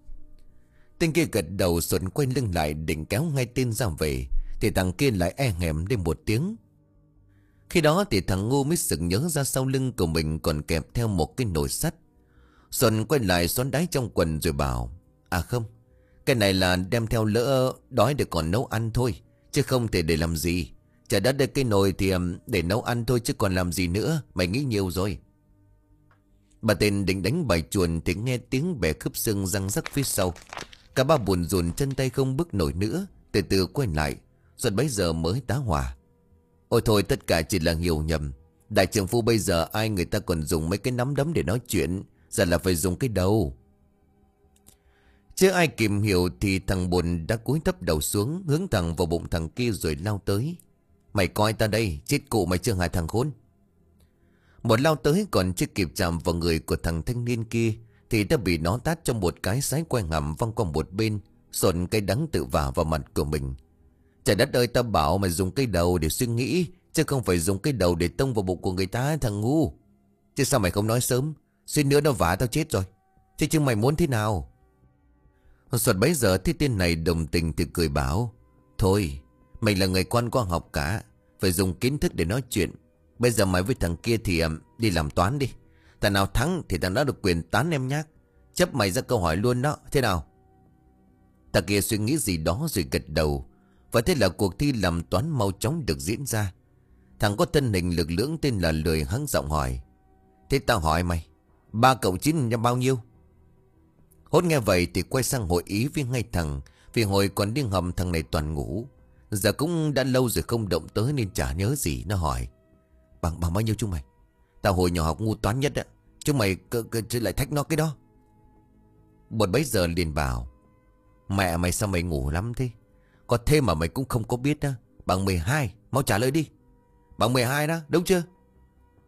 Speaker 1: Tên kia gật đầu. Sột quay lưng lại định kéo ngay tên ra về thì thằng kia lại e hèm lên một tiếng. Khi đó thì thằng ngu mới sực nhớ ra sau lưng của mình còn kẹp theo một cái nồi sắt. Xuân quay lại xoắn đáy trong quần rồi bảo. À không, cái này là đem theo lỡ đói để còn nấu ăn thôi, chứ không thể để làm gì. Chả đất đây cái nồi thì để nấu ăn thôi chứ còn làm gì nữa. Mày nghĩ nhiều rồi. Bà tên định đánh bài chuồn thì nghe tiếng bẻ khớp xương răng rắc phía sau. Cả ba buồn rùn chân tay không bước nổi nữa. Từ từ quay lại. Xuân bấy giờ mới tá hỏa. Ôi thôi tất cả chỉ là hiểu nhầm. Đại trưởng phu bây giờ ai người ta còn dùng mấy cái nắm đấm để nói chuyện. Giờ là phải dùng cái đầu. Chưa ai kịp hiểu thì thằng Bồn đã cúi thấp đầu xuống, hướng thẳng vào bụng thằng kia rồi lao tới. Mày coi ta đây, chết cụ mày chưa hại thằng khốn. Một lao tới còn chưa kịp chạm vào người của thằng thanh niên kia thì đã bị nó tát trong một cái sái quay ngầm văng qua một bên, sồn cây đắng tự vả vào mặt của mình. Trời đất ơi, ta bảo mày dùng cái đầu để suy nghĩ, chứ không phải dùng cái đầu để tông vào bụng của người ta, thằng ngu. Chứ sao mày không nói sớm, suýt nữa nó vả tao chết rồi. Chứ chứ mày muốn thế nào? Sột bấy giờ thấy tên này đồng tình thì cười bảo. Thôi, mày là người con có học cả, phải dùng kiến thức để nói chuyện. Bây giờ mày với thằng kia thì um, đi làm toán đi. Thằng nào thắng thì thằng đó được quyền tán em nhác. Chấp mày ra câu hỏi luôn đó, thế nào? Thằng kia suy nghĩ gì đó rồi gật đầu. Và thế là cuộc thi làm toán mau chóng được diễn ra. Thằng có thân hình lực lưỡng tên là Lười hắng giọng hỏi. Thế tao hỏi mày, ba cộng chín nhân bao nhiêu? Hốt nghe vậy thì quay sang hội ý với ngay thằng. Vì hồi còn đi hầm thằng này toàn ngủ. Giờ cũng đã lâu rồi không động tới nên chả nhớ gì. Nó hỏi Bằng bằng bao nhiêu chúng mày? Tao hồi nhỏ học ngu toán nhất á. Chúng mày cứ, cứ lại thách nó cái đó. Một bấy giờ liền bảo. Mẹ mày sao mày ngủ lắm thế? Có thêm mà mày cũng không có biết đó. Bằng mười hai, mau trả lời đi. Bằng mười hai đó, đúng chưa?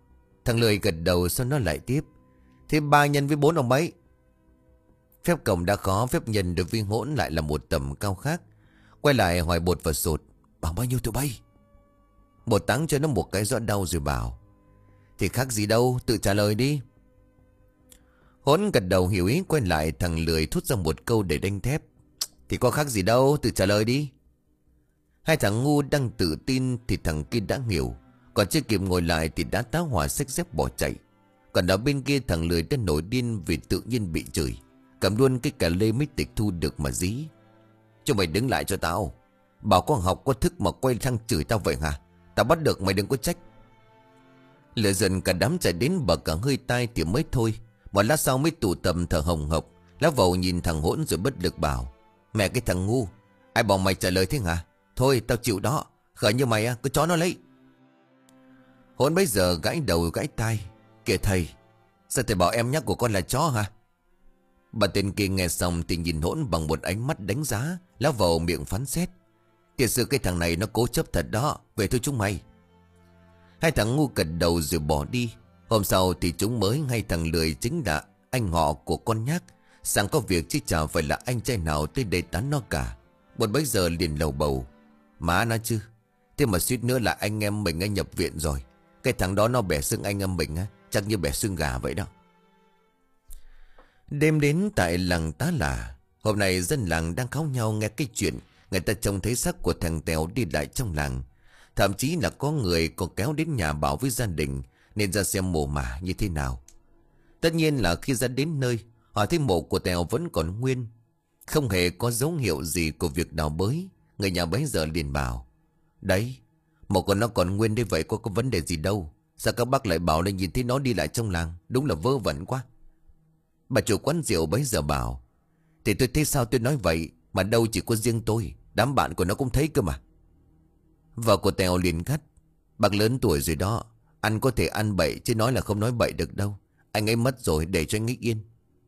Speaker 1: Thằng Lười gật đầu, sau nó lại tiếp. Thế ba nhân với bốn ông mấy? Phép cộng đã khó, phép nhân đối với Hỗn lại là một tầm cao khác. Quay lại hỏi Bột và Sột. Bằng bao nhiêu tụi bay? Bột táng cho nó một cái rõ đau rồi bảo. Thì khác gì đâu, tự trả lời đi. Hỗn gật đầu hiểu ý, quay lại thằng Lười thốt ra một câu để đánh thép. Thì có khác gì đâu, tự trả lời đi. Hai thằng ngu đang tự tin thì thằng kia đã hiểu. Còn chưa kịp ngồi lại thì đã tá hỏa xách dép bỏ chạy. Còn ở bên kia thằng Lười đã nổi điên vì tự nhiên bị chửi. Cầm luôn cái cà lê mới tịch thu được mà dí. Cho mày đứng lại cho tao. Bảo con học có thức mà quay sang chửi tao vậy hả? Tao bắt được mày đừng có trách. Lửa dần cả đám chạy đến bờ cả hơi tai thì mới thôi. Một lát sau mới tụ tập thở hồng hộc. Lá vầu nhìn thằng Hỗn rồi bất lực bảo. Mẹ cái thằng ngu, ai bảo mày trả lời thế hả? Thôi tao chịu đó. Khởi như mày cứ chó nó lấy. Hỗn bây giờ gãi đầu gãi tai. Kìa thầy, sao thầy bảo em nhắc của con là chó hả? Bà tên kia nghe xong thì nhìn Hỗn bằng một ánh mắt đánh giá. Lá vầu miệng phán xét. Thiệt sự cái thằng này nó cố chấp thật đó. Về thôi chúng mày. Hai thằng ngu gật đầu rồi bỏ đi. Hôm sau thì chúng mới ngay thằng Lười chính là anh họ của con nhác. Sang có việc chứ chả phải là anh trai nào tới đây tán nó cả. Một bấy giờ liền lầu bầu. Má nó chứ. Thế mà suýt nữa là anh em mình đã nhập viện rồi. Cái thằng đó nó bẻ xương anh em mình á. Chắc như bẻ xương gà vậy đó. Đêm đến tại làng Tá Là. Hôm nay dân làng đang kháo nhau nghe cái chuyện. Người ta trông thấy xác của thằng Tèo đi lại trong làng. Thậm chí là có người còn kéo đến nhà bảo với gia đình nên ra xem mồ mả như thế nào. Tất nhiên là khi ra đến nơi, họ thấy mộ của Tèo vẫn còn nguyên. Không hề có dấu hiệu gì của việc đào bới. Người nhà bấy giờ liền bảo. Đấy, mộ của nó còn nguyên đấy vậy có có vấn đề gì đâu. Sao các bác lại bảo là nhìn thấy nó đi lại trong làng. Đúng là vớ vẩn quá. Bà chủ quán rượu bấy giờ bảo. Thì tôi thấy sao tôi nói vậy. Mà đâu chỉ có riêng tôi. Đám bạn của nó cũng thấy cơ mà. Vợ của Tèo liền gắt. Bác lớn tuổi rồi đó. Ăn có thể ăn bậy chứ nói là không nói bậy được đâu. Anh ấy mất rồi để cho anh ấy yên.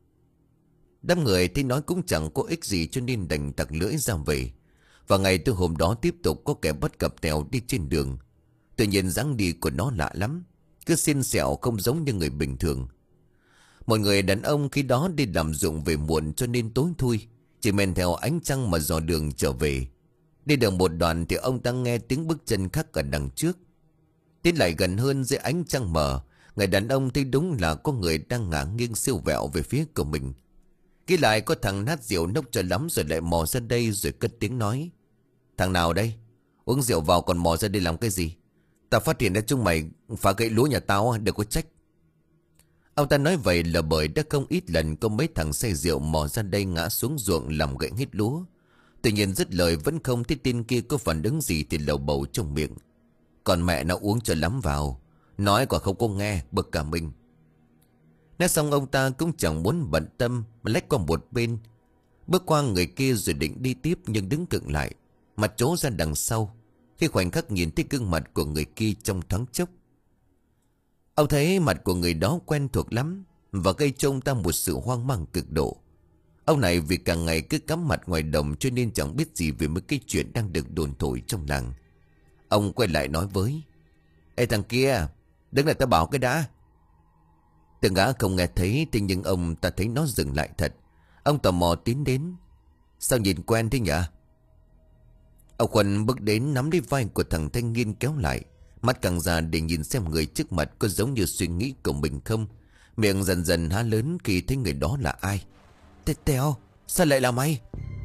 Speaker 1: Đám người thấy nói cũng chẳng có ích gì cho nên đành tặc lưỡi ra về. Và ngày từ hôm đó tiếp tục có kẻ bắt gặp Tèo đi trên đường. Tuy nhiên dáng đi của nó lạ lắm. Cứ xiên xẹo không giống như người bình thường. Một người đàn ông khi đó đi làm ruộng về muộn cho nên tối thui. Chỉ men theo ánh trăng mà dò đường trở về. Đi được một đoạn thì ông ta nghe tiếng bước chân khác ở đằng trước. Tiến lại gần hơn dưới ánh trăng mờ. Người đàn ông thấy đúng là có người đang ngả nghiêng siêu vẹo về phía của mình. Ghi lại có thằng nát rượu nốc cho lắm rồi lại mò ra đây rồi cất tiếng nói. Thằng nào đây? Uống rượu vào còn mò ra đây làm cái gì? Tao phát hiện ra chúng mày phá gậy lúa nhà tao đừng có trách. Ông ta nói vậy là bởi đã không ít lần có mấy thằng say rượu mò ra đây ngã xuống ruộng làm gãy hết lúa. Tuy nhiên dứt lời vẫn không thấy tên kia có phản ứng gì thì lầu bầu trong miệng. Còn mẹ nó uống cho lắm vào. Nói quả không có nghe bực cả mình. Nói xong ông ta cũng chẳng muốn bận tâm mà lách qua một bên. Bước qua người kia rồi định đi tiếp nhưng đứng cựng lại. Mặt trố ra đằng sau. Khi khoảnh khắc nhìn thấy gương mặt của người kia trong thoáng chốc. Ông thấy mặt của người đó quen thuộc lắm. Và gây cho ông ta một sự hoang mang cực độ. Ông này vì cả ngày cứ cắm mặt ngoài đồng cho nên chẳng biết gì về mấy cái chuyện đang được đồn thổi trong làng. Ông quay lại nói với. Ê thằng kia, đứng lại ta bảo cái đã. Từng gã không nghe thấy thế nhưng ông ta thấy nó dừng lại thật. Ông tò mò tiến đến. Sao nhìn quen thế nhỉ? Ông Khuân bước đến nắm lấy vai của thằng thanh niên kéo lại. Mắt căng ra để nhìn xem người trước mặt có giống như suy nghĩ của mình không. Miệng dần dần há lớn khi thấy người đó là ai. Tèo, sao lại là mày?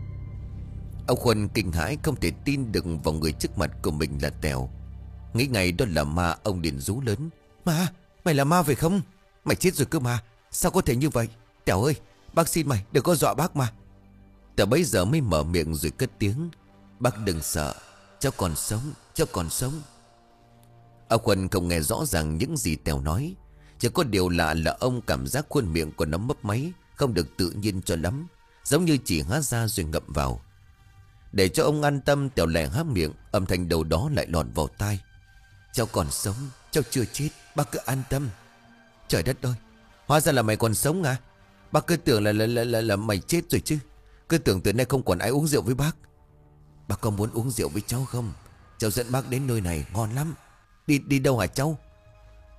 Speaker 1: Ông Khuân kinh hãi không thể tin được vào người trước mặt của mình là Tèo. Nghĩ ngay đó là ma, ông liền rú lớn. Ma, mày là ma phải không? Mày chết rồi cơ mà. Sao có thể như vậy? Tèo ơi, bác xin mày đừng có dọa bác mà. Tèo bấy giờ mới mở miệng rồi cất tiếng. Bác đừng sợ, cháu còn sống, cháu còn sống. Ông Khuân không nghe rõ ràng những gì Tèo nói. Chỉ có điều lạ là ông cảm giác khuôn miệng của nó mấp máy, không được tự nhiên cho lắm, giống như chỉ há ra rồi ngậm vào. Để cho ông an tâm, Tèo lại há miệng, âm thanh đầu đó lại lọt vào tai. Cháu còn sống, cháu chưa chết, bác cứ an tâm. Trời đất ơi, hóa ra là mày còn sống à? Bác cứ tưởng là là, là, là, là mày chết rồi chứ. Cứ tưởng từ nay không còn ai uống rượu với bác. Bác có muốn uống rượu với cháu không? Cháu dẫn bác đến nơi này ngon lắm. Đi đi đâu hả cháu?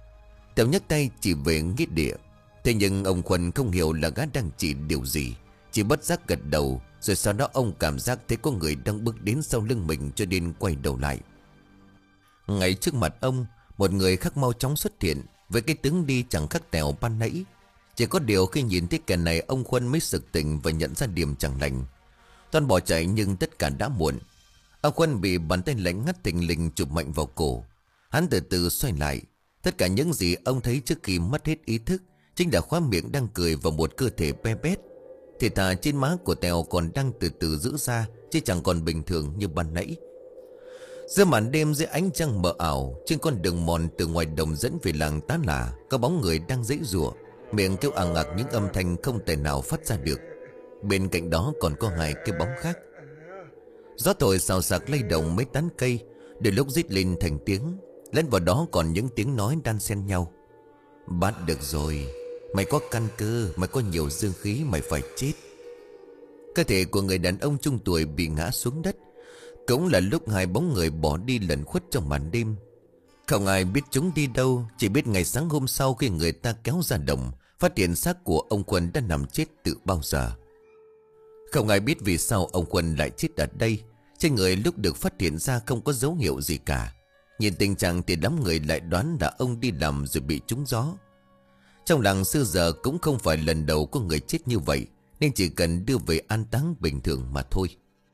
Speaker 1: Tèo nhấc tay chỉ về nghĩa địa. Thế nhưng ông Khuân không hiểu là gã đang chỉ điều gì, chỉ bất giác gật đầu. Rồi sau đó ông cảm giác thấy có người đang bước đến sau lưng mình, cho nên quay đầu lại. Ngay trước mặt ông, một người khác mau chóng xuất hiện, với cái tướng đi chẳng khác Tèo ban nãy. Chỉ có điều khi nhìn thấy kẻ này, ông Khuân mới sực tỉnh và nhận ra điểm chẳng lành. Toan bỏ chạy nhưng tất cả đã muộn. Ông Khuân bị bàn tay lạnh ngắt thình lình chụp mạnh vào cổ. Hắn từ từ xoay lại. Tất cả những gì ông thấy trước khi mất hết ý thức chính là khóe miệng đang cười và một cơ thể be bét. Thì thà trên má của Tèo còn đang từ từ giữ ra, chứ chẳng còn bình thường như ban nãy. Giữa màn đêm, dưới ánh trăng mờ ảo, trên con đường mòn từ ngoài đồng dẫn về làng Tá Là, có bóng người đang giãy giụa, miệng kêu ằng ặc những âm thanh không thể nào phát ra được. Bên cạnh đó còn có hai cái bóng khác. Gió thổi xào xạc lay động mấy tán cây, để lúc rít lên thành tiếng. Lẫn vào đó còn những tiếng nói đan xen nhau. Bắt được rồi, mày có căn cơ, mày có nhiều dương khí, mày phải chết. Cơ thể của người đàn ông trung tuổi bị ngã xuống đất. Cũng là lúc hai bóng người bỏ đi lẩn khuất trong màn đêm. Không ai biết chúng đi đâu, chỉ biết ngày sáng hôm sau khi người ta kéo ra đồng, phát hiện xác của ông Khuân đã nằm chết từ bao giờ. Không ai biết vì sao ông Khuân lại chết ở đây. Trên người lúc được phát hiện ra không có dấu hiệu gì cả. Nhìn tình trạng thì đám người lại đoán là ông đi làm rồi bị trúng gió. Trong làng xưa giờ cũng không phải lần đầu có người chết như vậy, nên chỉ cần đưa về an táng bình thường mà thôi.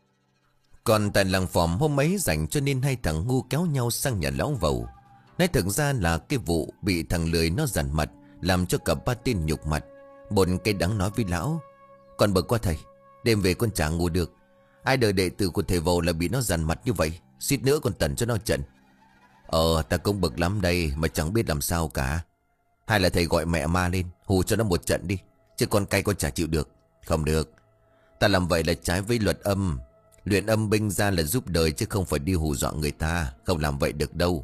Speaker 1: Còn tại làng Phòm hôm ấy rảnh, cho nên hai thằng ngu kéo nhau sang nhà lão Vầu. Nói thực ra là cái vụ bị thằng lười nó dằn mặt, làm cho cả ba tên nhục mặt. Một cái đắng nói với lão: "Còn bực quá thầy, đêm về con chả ngủ được. Ai đời đệ tử của thầy Vầu là bị nó dằn mặt như vậy, suýt nữa còn tẩn cho nó trận." "Ờ, ta cũng bực lắm đây, mà chẳng biết làm sao cả. Hay là thầy gọi mẹ ma lên hù cho nó một trận đi, chứ con cay con chả chịu được." "Không được, ta làm vậy là trái với luật âm. Luyện âm binh ra là giúp đời, chứ không phải đi hù dọa người ta. Không làm vậy được đâu."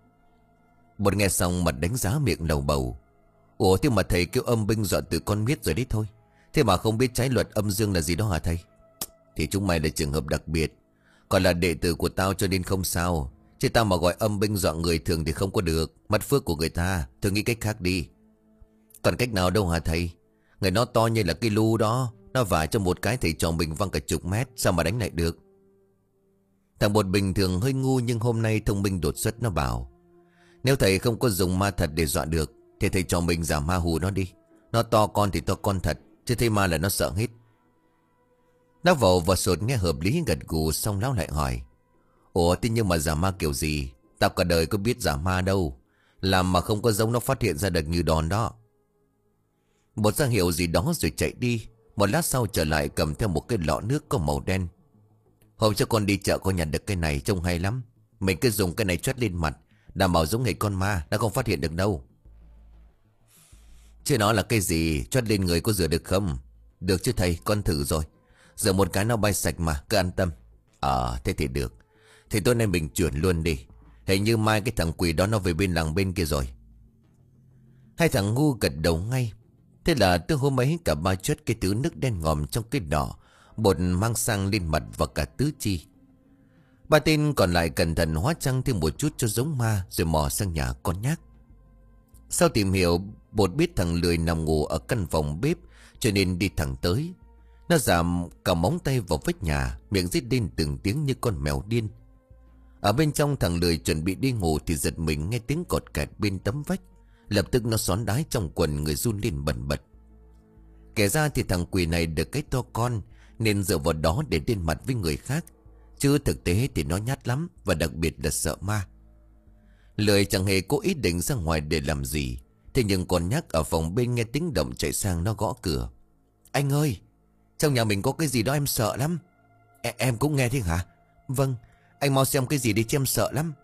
Speaker 1: Một nghe xong mặt đánh giá, miệng lầu bầu: "Ủa thế mà thầy kêu âm binh dọa từ con miết rồi đấy thôi. Thế mà không biết trái luật âm dương là gì đó hả thầy?" "Thì chúng mày là trường hợp đặc biệt, còn là đệ tử của tao cho nên không sao. Chứ tao mà gọi âm binh dọa người thường thì không có được. Mất phước của người ta. Thôi nghĩ cách khác đi." "Còn cách nào đâu hả thầy? Người nó to như là cái lu đó, nó vả cho một cái thầy trò mình văng cả chục mét, sao mà đánh lại được?" Thằng bột bình thường hơi ngu nhưng hôm nay thông minh đột xuất, nó bảo: "Nếu thầy không có dùng ma thật để dọa được, thì thầy trò mình giả ma hù nó đi. Nó to con thì to con thật, chứ thấy ma là nó sợ hết." Nó vào và sột nghe hợp lý gật gù, xong lão lại hỏi: "Ủa thế nhưng mà giả ma kiểu gì? Tao cả đời có biết giả ma đâu. Làm mà không có giống nó phát hiện ra được như đòn đó." Một ra hiệu gì đó rồi chạy đi. Một lát sau trở lại cầm theo một cái lọ nước có màu đen. "Hôm cho con đi chợ con nhặt được cái này, trông hay lắm. Mình cứ dùng cái này choét lên mặt, đảm bảo giống nghề con ma, nó không phát hiện được đâu." "Chứ nó là cái gì, choét lên người có rửa được không?" "Được chứ thầy, con thử rồi. Rửa một cái nó bay sạch mà, cứ an tâm." "Ờ thế thì được. Thì tối nay mình chuyển luôn đi. Hình như mai cái thằng quỷ đó nó về bên làng bên kia rồi." Hai thằng ngu gật đầu ngay. Thế là từ hôm ấy cả ba chốt cái thứ nước đen ngòm trong cái đỏ, bột mang sang lên mặt và cả tứ chi. Ba tên còn lại cẩn thận hóa trang thêm một chút cho giống ma, rồi mò sang nhà con nhác. Sau tìm hiểu, bột biết thằng lười nằm ngủ ở căn phòng bếp, cho nên đi thẳng tới. Nó giảm cả móng tay vào vách nhà, miệng rít lên từng tiếng như con mèo điên. Ở bên trong, thằng lười chuẩn bị đi ngủ thì giật mình nghe tiếng cọt kẹt bên tấm vách. Lập tức nó xón đái trong quần, người run lên bần bật. Kể ra thì thằng quỷ này được cái to con, nên dựa vào đó để lên mặt với người khác. Chứ thực tế thì nó nhát lắm, và đặc biệt là sợ ma. Lười chẳng hề có ý định ra ngoài để làm gì. Thế nhưng con nhắc ở phòng bên nghe tiếng động chạy sang, nó gõ cửa. "Anh ơi, trong nhà mình có cái gì đó em sợ lắm." E Em cũng nghe thế hả? Vâng, anh mau xem cái gì đi chứ em sợ lắm."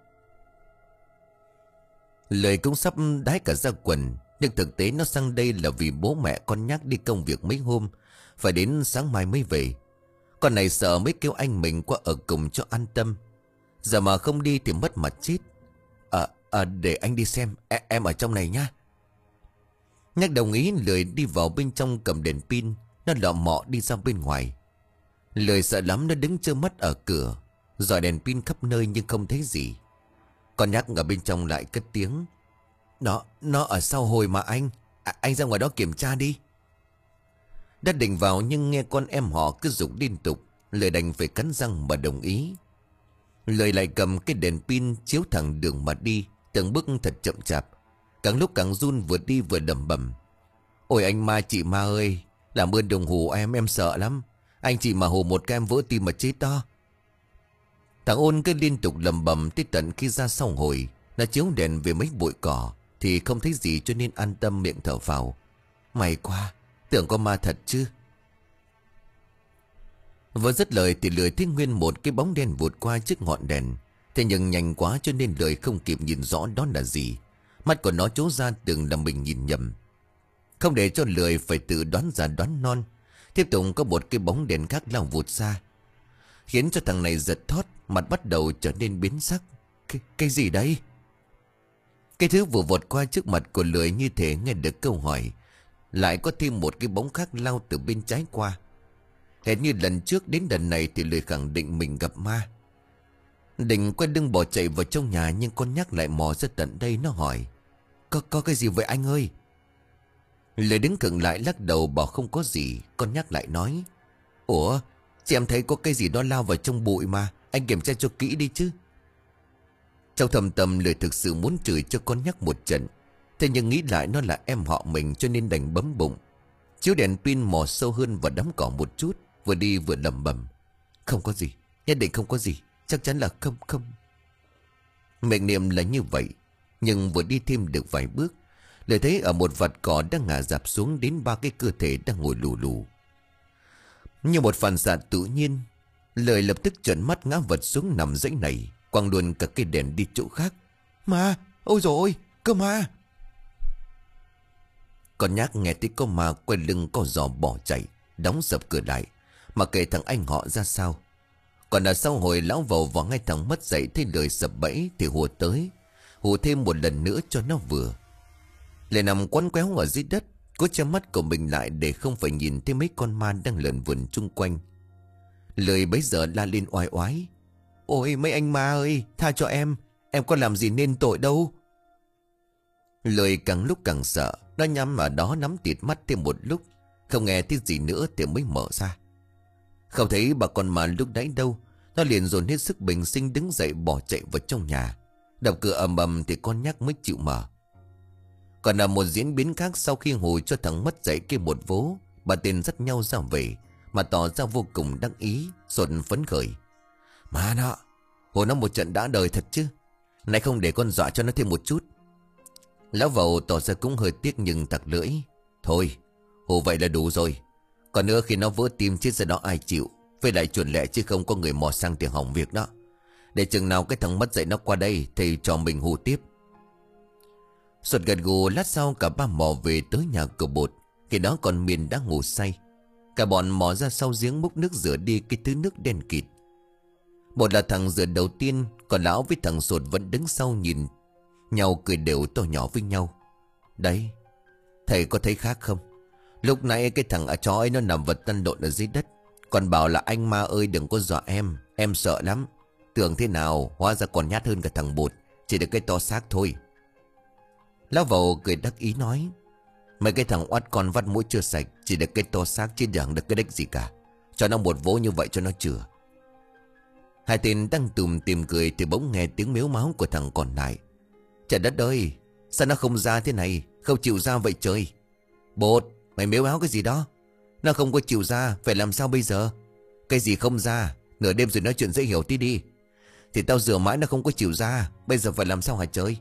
Speaker 1: Lời cũng sắp đái cả ra quần. Nhưng thực tế nó sang đây là vì bố mẹ con nhắc đi công việc mấy hôm, phải đến sáng mai mới về. Con này sợ mới kêu anh mình qua ở cùng cho an tâm. Giờ mà không đi thì mất mặt chết. À, à để anh đi xem, e em ở trong này nhá." Nhắc đồng ý, Lười đi vào bên trong cầm đèn pin. Nó lọ mọ đi ra bên ngoài. Lười sợ lắm, nó đứng trơ mắt ở cửa, dọi đèn pin khắp nơi nhưng không thấy gì. Con nhắc ở bên trong lại cất tiếng: Nó, nó ở sau hồi mà anh. À, anh ra ngoài đó kiểm tra đi. Đã định vào nhưng nghe con em họ cứ giục liên tục. Lời đành phải cắn răng mà đồng ý. Lời lại cầm cái đèn pin chiếu thẳng đường mà đi, từng bước thật chậm chạp. Càng lúc càng run, vừa đi vừa lẩm bẩm. Ôi anh ma chị ma ơi, làm ơn đừng hù em, em sợ lắm. Anh chị mà hù một cái em vỡ tim mà chết đó. Thằng Ôn cứ liên tục lẩm bẩm tới tận khi ra sau hồi. Nó chiếu đèn về mấy bụi cỏ thì không thấy gì, cho nên an tâm miệng thở phào. May quá, tưởng có ma thật chứ. Vừa dứt lời thì lười thấy nguyên một cái bóng đen vụt qua trước ngọn đèn. Thế nhưng nhanh quá cho nên lười không kịp nhìn rõ đó là gì. Mắt của nó trố ra tưởng là mình nhìn nhầm. Không để cho lười phải tự đoán ra đoán non, tiếp tục có một cái bóng đèn khác lao vụt xa, khiến cho thằng này giật thót, mặt bắt đầu trở nên biến sắc. Cái, cái gì đây? Cái thứ vừa vọt qua trước mặt của lười như thể nghe được câu hỏi. Lại có thêm một cái bóng khác lao từ bên trái qua. Hệt như lần trước, đến lần này thì lười khẳng định mình gặp ma. Định quay lưng bỏ chạy vào trong nhà, nhưng con nhắc lại mò ra tận đây. Nó hỏi: Có, có cái gì vậy anh ơi? Lười đứng khựng lại lắc đầu bảo không có gì. Con nhắc lại nói: Ủa, chị em thấy có cái gì đó lao vào trong bụi mà, anh kiểm tra cho kỹ đi chứ. Trong thầm tâm lười thực sự muốn chửi cho con nhắc một trận. Thế nhưng nghĩ lại nó là em họ mình, cho nên đành bấm bụng chiếu đèn pin mò sâu hơn vào đám cỏ một chút, vừa đi vừa lẩm bẩm: Không có gì, nhất định không có gì, chắc chắn là không không. Miệng niệm là như vậy, nhưng vừa đi thêm được vài bước, lại thấy ở một vạt cỏ đang ngả dạp xuống đến ba cái cơ thể đang ngồi lù lù. Như một phản xạ tự nhiên, lời lập tức trợn mắt ngã vật xuống nằm dãy này, quăng luôn cả cây đèn đi chỗ khác. Ma, ôi dồi ôi, cơ ma! Con nhác nghe thấy có ma, quay lưng co giò bỏ chạy, đóng sập cửa lại, mà kệ thằng anh họ ra sao. Còn ở sau hồi lão vào vào ngay thằng mất dậy, thấy lời sập bẫy thì hùa tới, hùa thêm một lần nữa cho nó vừa. Lại nằm quấn quéo ở dưới đất, cố che mắt của mình lại để không phải nhìn thấy mấy con ma đang lượn vườn chung quanh. Lời bấy giờ la lên oai oái: Ôi mấy anh ma ơi, tha cho em, em có làm gì nên tội đâu. Lời càng lúc càng sợ, nó nhắm ở đó nắm tịt mắt thêm một lúc, không nghe tiếng gì nữa thì mới mở ra. Không thấy bà con ma lúc nãy đâu, nó liền dồn hết sức bình sinh đứng dậy bỏ chạy vào trong nhà. Đập cửa ầm ầm thì con nhắc mới chịu mở. Còn là một diễn biến khác, sau khi hù cho thằng mất dậy kia một vố, bà tên dắt nhau ra về, mà tỏ ra vô cùng đắc ý, sột phấn khởi. Mà nó, hù nó một trận đã đời thật chứ, này không để con dọa cho nó thêm một chút. Lão Vầu tỏ ra cũng hơi tiếc nhưng tặc lưỡi: Thôi, hù vậy là đủ rồi. Còn nữa khi nó vỡ tim chết ra đó ai chịu. Với lại chuẩn lệ chứ không có người mò sang tiền hỏng việc đó. Để chừng nào cái thằng mất dậy nó qua đây thì cho mình hù tiếp. Suột gật gù, lát sau cả ba mò về tới nhà của Bột. Khi đó còn Miền đã ngủ say. Cả bọn mò ra sau giếng múc nước rửa đi cái thứ nước đen kịt. Bột là thằng rửa đầu tiên, còn lão với thằng Sột vẫn đứng sau nhìn nhau cười đều to nhỏ với nhau. Đấy, thầy có thấy khác không? Lúc nãy cái thằng ở chó ấy nó nằm vật lăn lộn ở dưới đất, còn bảo là anh ma ơi đừng có dọa em, em sợ lắm. Tưởng thế nào, hóa ra còn nhát hơn cả thằng Bột, chỉ được cái to xác thôi. Lão Vầu cười đắc ý nói: Mấy cái thằng oát con vắt mũi chưa sạch, chỉ được cái to xác chứ chẳng được cái đếch gì cả. Cho nó một vố như vậy cho nó chừa. Hai tên đang tùm tìm cười thì bỗng nghe tiếng mếu máo của thằng còn lại: Trời đất ơi, sao nó không ra thế này, không chịu ra vậy trời. Bột, mày mếu máo cái gì đó? Nó không có chịu ra, phải làm sao bây giờ? Cái gì không ra, nửa đêm rồi nói chuyện dễ hiểu tí đi. Thì tao rửa mãi nó không có chịu ra, bây giờ phải làm sao hả trời?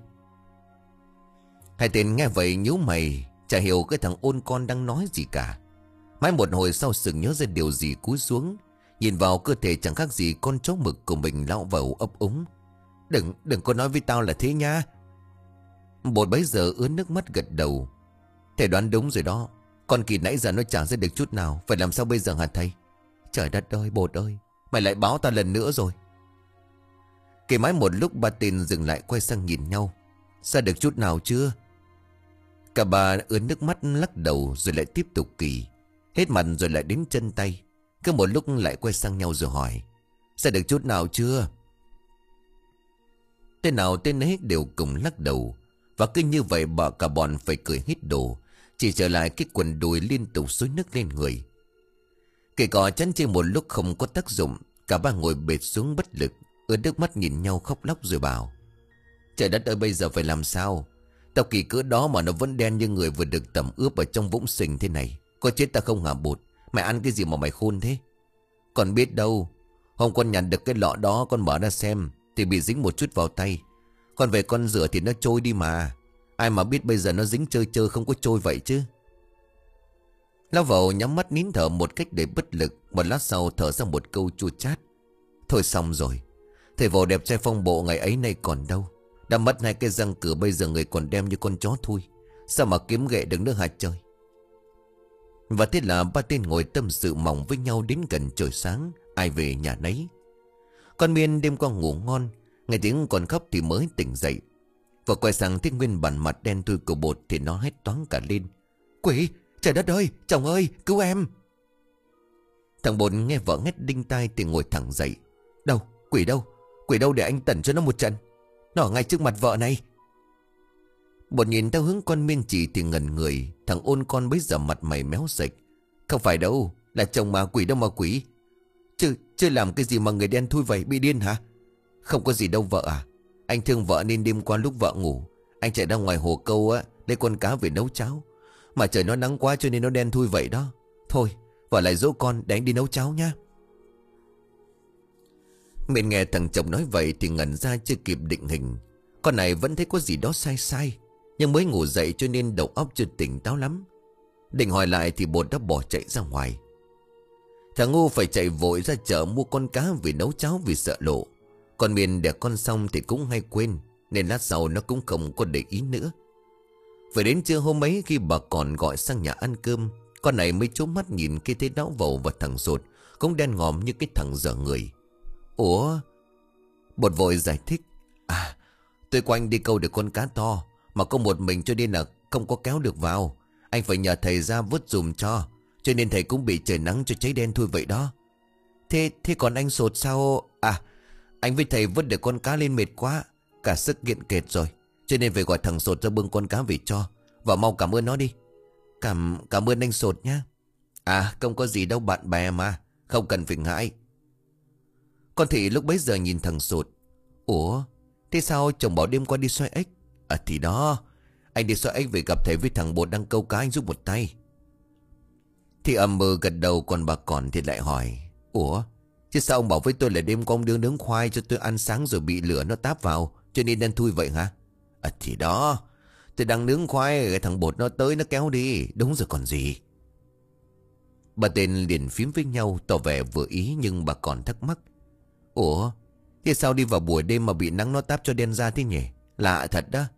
Speaker 1: Hai tên nghe vậy nhíu mày, chả hiểu cái thằng ôn con đang nói gì cả. Mãi một hồi sau sực nhớ ra điều gì, cúi xuống nhìn vào cơ thể chẳng khác gì con chó mực của mình. Lão Vầu ấp úng: Đừng, đừng có nói với tao là thế nha. Bột bấy giờ ướt nước mắt gật đầu: Thầy đoán đúng rồi đó, con kỳ nãy giờ nó chẳng ra được chút nào. Phải làm sao bây giờ hả thầy? Trời đất ơi, Bột ơi, mày lại báo ta lần nữa rồi. Kể mãi một lúc ba tên dừng lại quay sang nhìn nhau: Ra được chút nào chưa? Cả bà ướt nước mắt lắc đầu rồi lại tiếp tục kỳ. Hết mặt rồi lại đến chân tay. Cứ một lúc lại quay sang nhau rồi hỏi: Ra được chút nào chưa? Tên nào tên ấy đều cùng lắc đầu. Và cứ như vậy bà cả bọn phải cười hít đồ, chỉ trở lại cái quần đùi liên tục xối nước lên người. Kể cỏ chắn trên một lúc không có tác dụng, cả ba ngồi bệt xuống bất lực, ướt nước mắt nhìn nhau khóc lóc rồi bảo: Trời đất ơi, bây giờ phải làm sao? Tao kỳ cỡ đó mà nó vẫn đen như người vừa được tẩm ướp ở trong vũng sình thế này. Có chết ta không hả bụt? Mày ăn cái gì mà mày khôn thế? Còn biết đâu. Hôm con nhặt được cái lọ đó, con mở ra xem thì bị dính một chút vào tay. Con về con rửa thì nó trôi đi mà. Ai mà biết bây giờ nó dính chơi chơi không có trôi vậy chứ. Lão Vẩu nhắm mắt nín thở một cách để bất lực. Một lát sau thở ra một câu chua chát: Thôi xong rồi. Thầy Vẩu đẹp trai phong bộ ngày ấy nay còn đâu. Đã mất hai cái răng cửa, bây giờ người còn đem như con chó thui. Sao mà kiếm ghệ được nữa hả trời? Và thế là ba tên ngồi tâm sự mỏng với nhau đến gần trời sáng, ai về nhà nấy. Con Miên đêm qua ngủ ngon, nghe tiếng còn khóc thì mới tỉnh dậy. Và quay sang thấy nguyên bản mặt đen thui của bột thì nó hét toáng cả lên: Quỷ! Trời đất ơi! Chồng ơi! Cứu em! Thằng bột nghe vợ hét đinh tai thì ngồi thẳng dậy. Đâu? Quỷ đâu? Quỷ đâu để anh tẩn cho nó một trận? Nó ở ngay trước mặt vợ này. Bột nhìn theo hướng con Miên chỉ thì ngẩn người. Thằng Ôn con bấy giờ mặt mày méo sạch: Không phải đâu, là chồng mà, quỷ đâu mà quỷ. Chứ, chứ làm cái gì mà người đen thui vậy, bị điên hả? Không có gì đâu vợ à. Anh thương vợ nên đêm qua lúc vợ ngủ, anh chạy ra ngoài hồ câu á, lấy con cá về nấu cháo. Mà trời nó nắng quá cho nên nó đen thui vậy đó. Thôi, vợ lại dỗ con để anh đi nấu cháo nha. Miên nghe thằng chồng nói vậy thì ngẩn ra chưa kịp định hình. Con này vẫn thấy có gì đó sai sai, nhưng mới ngủ dậy cho nên đầu óc chưa tỉnh táo lắm. Định hỏi lại thì bột đã bỏ chạy ra ngoài. Thằng ngu phải chạy vội ra chợ mua con cá về nấu cháo vì sợ lộ. Còn Miên đẻ con xong thì cũng hay quên, nên lát sau nó cũng không có để ý nữa. Phải đến trưa hôm ấy khi bà còn gọi sang nhà ăn cơm, con này mới trố mắt nhìn khi thấy Lão Vẩu và thằng Sột cũng đen ngòm như cái thằng dở người. Ủa? Bột vội giải thích: À, tôi qua anh đi câu được con cá to, mà có một mình cho nên là không có kéo được vào. Anh phải nhờ thầy ra vớt dùm cho, cho nên thầy cũng bị trời nắng cho cháy đen thui vậy đó. Thế thế còn anh Sột sao? À, anh với thầy vớt được con cá lên mệt quá, cả sức kiện kệt rồi, cho nên phải gọi thằng Sột ra bưng con cá về cho. Và mau cảm ơn nó đi. Cảm cảm ơn anh Sột nhá. À, không có gì đâu, bạn bè mà, không cần phải ngại. Con Thị lúc bấy giờ nhìn thằng Sột: Ủa, thế sao chồng bảo đêm qua đi xoay ếch? À thì đó, anh đi xoay ếch về gặp thầy với thằng Bột đang câu cá, anh giúp một tay. Thì ầm mờ gật đầu, còn bà còn thì lại hỏi: Ủa, chứ sao ông bảo với tôi là đêm qua ông đưa nướng khoai cho tôi ăn sáng rồi bị lửa nó táp vào, cho nên đen thui vậy hả? À thì đó, tôi đang nướng khoai, cái thằng Bột nó tới nó kéo đi, đúng rồi còn gì. Bà tên liền phím với nhau tỏ vẻ vừa ý, nhưng bà còn thắc mắc: Ủa, thế sao đi vào buổi đêm mà bị nắng nó táp cho đen ra thế nhỉ? Lạ thật đó.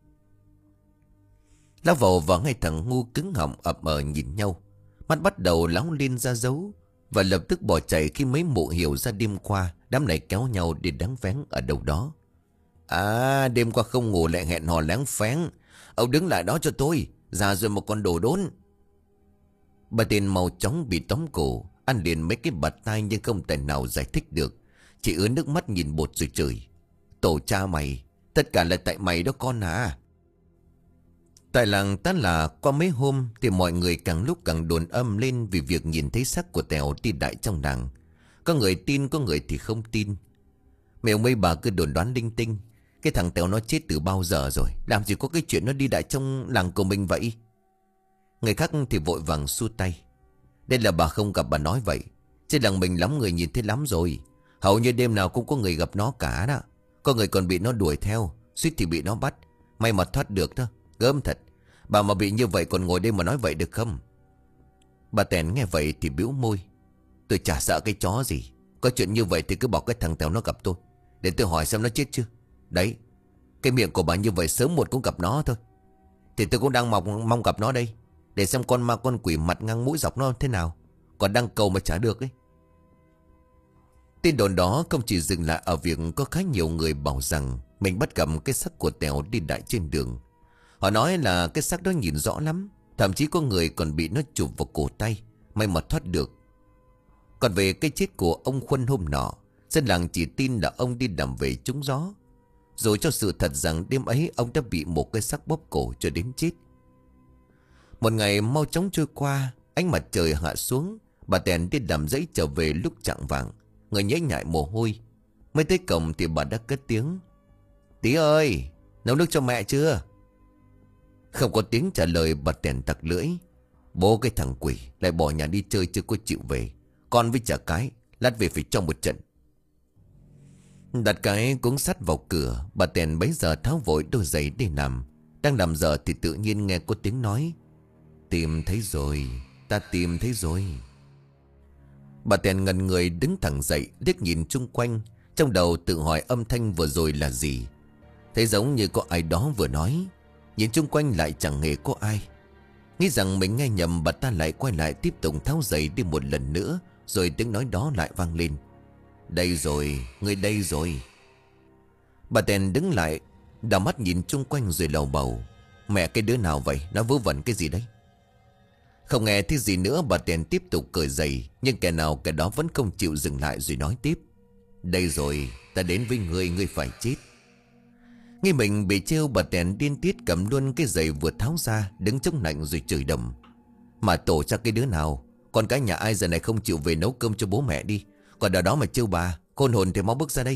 Speaker 1: Lão Vẩu và ngay thằng ngu cứng họng ậm ờ nhìn nhau, mắt bắt đầu lóng lên ra dấu, và lập tức bỏ chạy khi mấy mụ hiểu ra đêm qua đám này kéo nhau đi đáng vén ở đâu đó. À, đêm qua không ngủ lại hẹn hò láng phén. Ông đứng lại đó cho tôi, già rồi một con đồ đốn. Bà tên mau chóng bị tóm cổ, ăn liền mấy cái bạt tai nhưng không thể nào giải thích được, chỉ ứa nước mắt nhìn Bột rồi chửi: Tổ cha mày, tất cả là tại mày đó con à. Tại làng tá là qua mấy hôm thì mọi người càng lúc càng đồn âm lên vì việc nhìn thấy xác của Tèo đi đại trong làng. Có người tin, có người thì không tin. Mèo mấy bà cứ đồn đoán linh tinh: Cái thằng Tèo nó chết từ bao giờ rồi, làm gì có cái chuyện nó đi đại trong làng của mình vậy. Người khác thì vội vàng xua tay: Đây là bà không gặp bà nói vậy, trên làng mình lắm người nhìn thấy lắm rồi. Hầu như đêm nào cũng có người gặp nó cả đó. Có người còn bị nó đuổi theo, suýt thì bị nó bắt, may mà thoát được đó. Gớm thật, bà mà bị như vậy còn ngồi đây mà nói vậy được không? Bà Tèn nghe vậy thì bĩu môi: Tôi chả sợ cái chó gì. Có chuyện như vậy thì cứ bảo cái thằng Tèo nó gặp tôi, để tôi hỏi xem nó chết chưa. Đấy, cái miệng của bà như vậy sớm muộn cũng gặp nó thôi. Thì tôi cũng đang mong, mong gặp nó đây, để xem con ma con quỷ mặt ngang mũi dọc nó thế nào. Còn đang cầu mà chả được ấy. Tin đồn đó không chỉ dừng lại ở việc có khá nhiều người bảo rằng mình bắt gặp cái xác của Tèo đi đại trên đường. Họ nói là cái xác đó nhìn rõ lắm, thậm chí có người còn bị nó chụp vào cổ tay, may mà thoát được. Còn về cái chết của ông Khuân hôm nọ, dân làng chỉ tin là ông đi nằm về trúng gió. Rồi cho sự thật rằng đêm ấy ông đã bị một cái xác bóp cổ cho đến chết. Một ngày mau chóng trôi qua, ánh mặt trời hạ xuống. Bà Tèn đi làm giấy trở về lúc chạng vạng, người nhễ nhại mồ hôi. Mới tới cổng thì bà đã cất tiếng: "Tí ơi, nấu nước cho mẹ chưa?" Không có tiếng trả lời, bà Tèn tặc lưỡi: "Bố cái thằng quỷ, lại bỏ nhà đi chơi chưa có chịu về. Con với chả cái, lát về phải trong một trận." Đặt cái cuống sắt vào cửa, bà Tèn bấy giờ tháo vội đôi giày đi nằm. Đang nằm giờ thì tự nhiên nghe có tiếng nói: "Tìm thấy rồi, ta tìm thấy rồi." Bà Tèn ngẩn người đứng thẳng dậy, liếc nhìn chung quanh, trong đầu tự hỏi âm thanh vừa rồi là gì. Thấy giống như có ai đó vừa nói. Nhìn chung quanh lại chẳng hề có ai. Nghĩ rằng mình nghe nhầm, bà ta lại quay lại tiếp tục tháo giày đi một lần nữa. Rồi tiếng nói đó lại vang lên: "Đây rồi, người đây rồi." Bà Tèn đứng lại, đảo mắt nhìn chung quanh rồi lầu bầu: "Mẹ cái đứa nào vậy, nó vớ vẩn cái gì đấy?" Không nghe thấy gì nữa, bà Tèn tiếp tục cởi giày. Nhưng kẻ nào kẻ đó vẫn không chịu dừng lại rồi nói tiếp: "Đây rồi, ta đến với ngươi, ngươi phải chết." Nghĩ mình bị trêu, bà Tèn điên tiết cầm luôn cái giày vừa tháo ra, đứng chống nạnh rồi chửi đầm: "Mà tổ cha cái đứa nào, con cái nhà ai giờ này không chịu về nấu cơm cho bố mẹ đi, còn ở đó mà trêu bà, khôn hồn thì mau bước ra đây."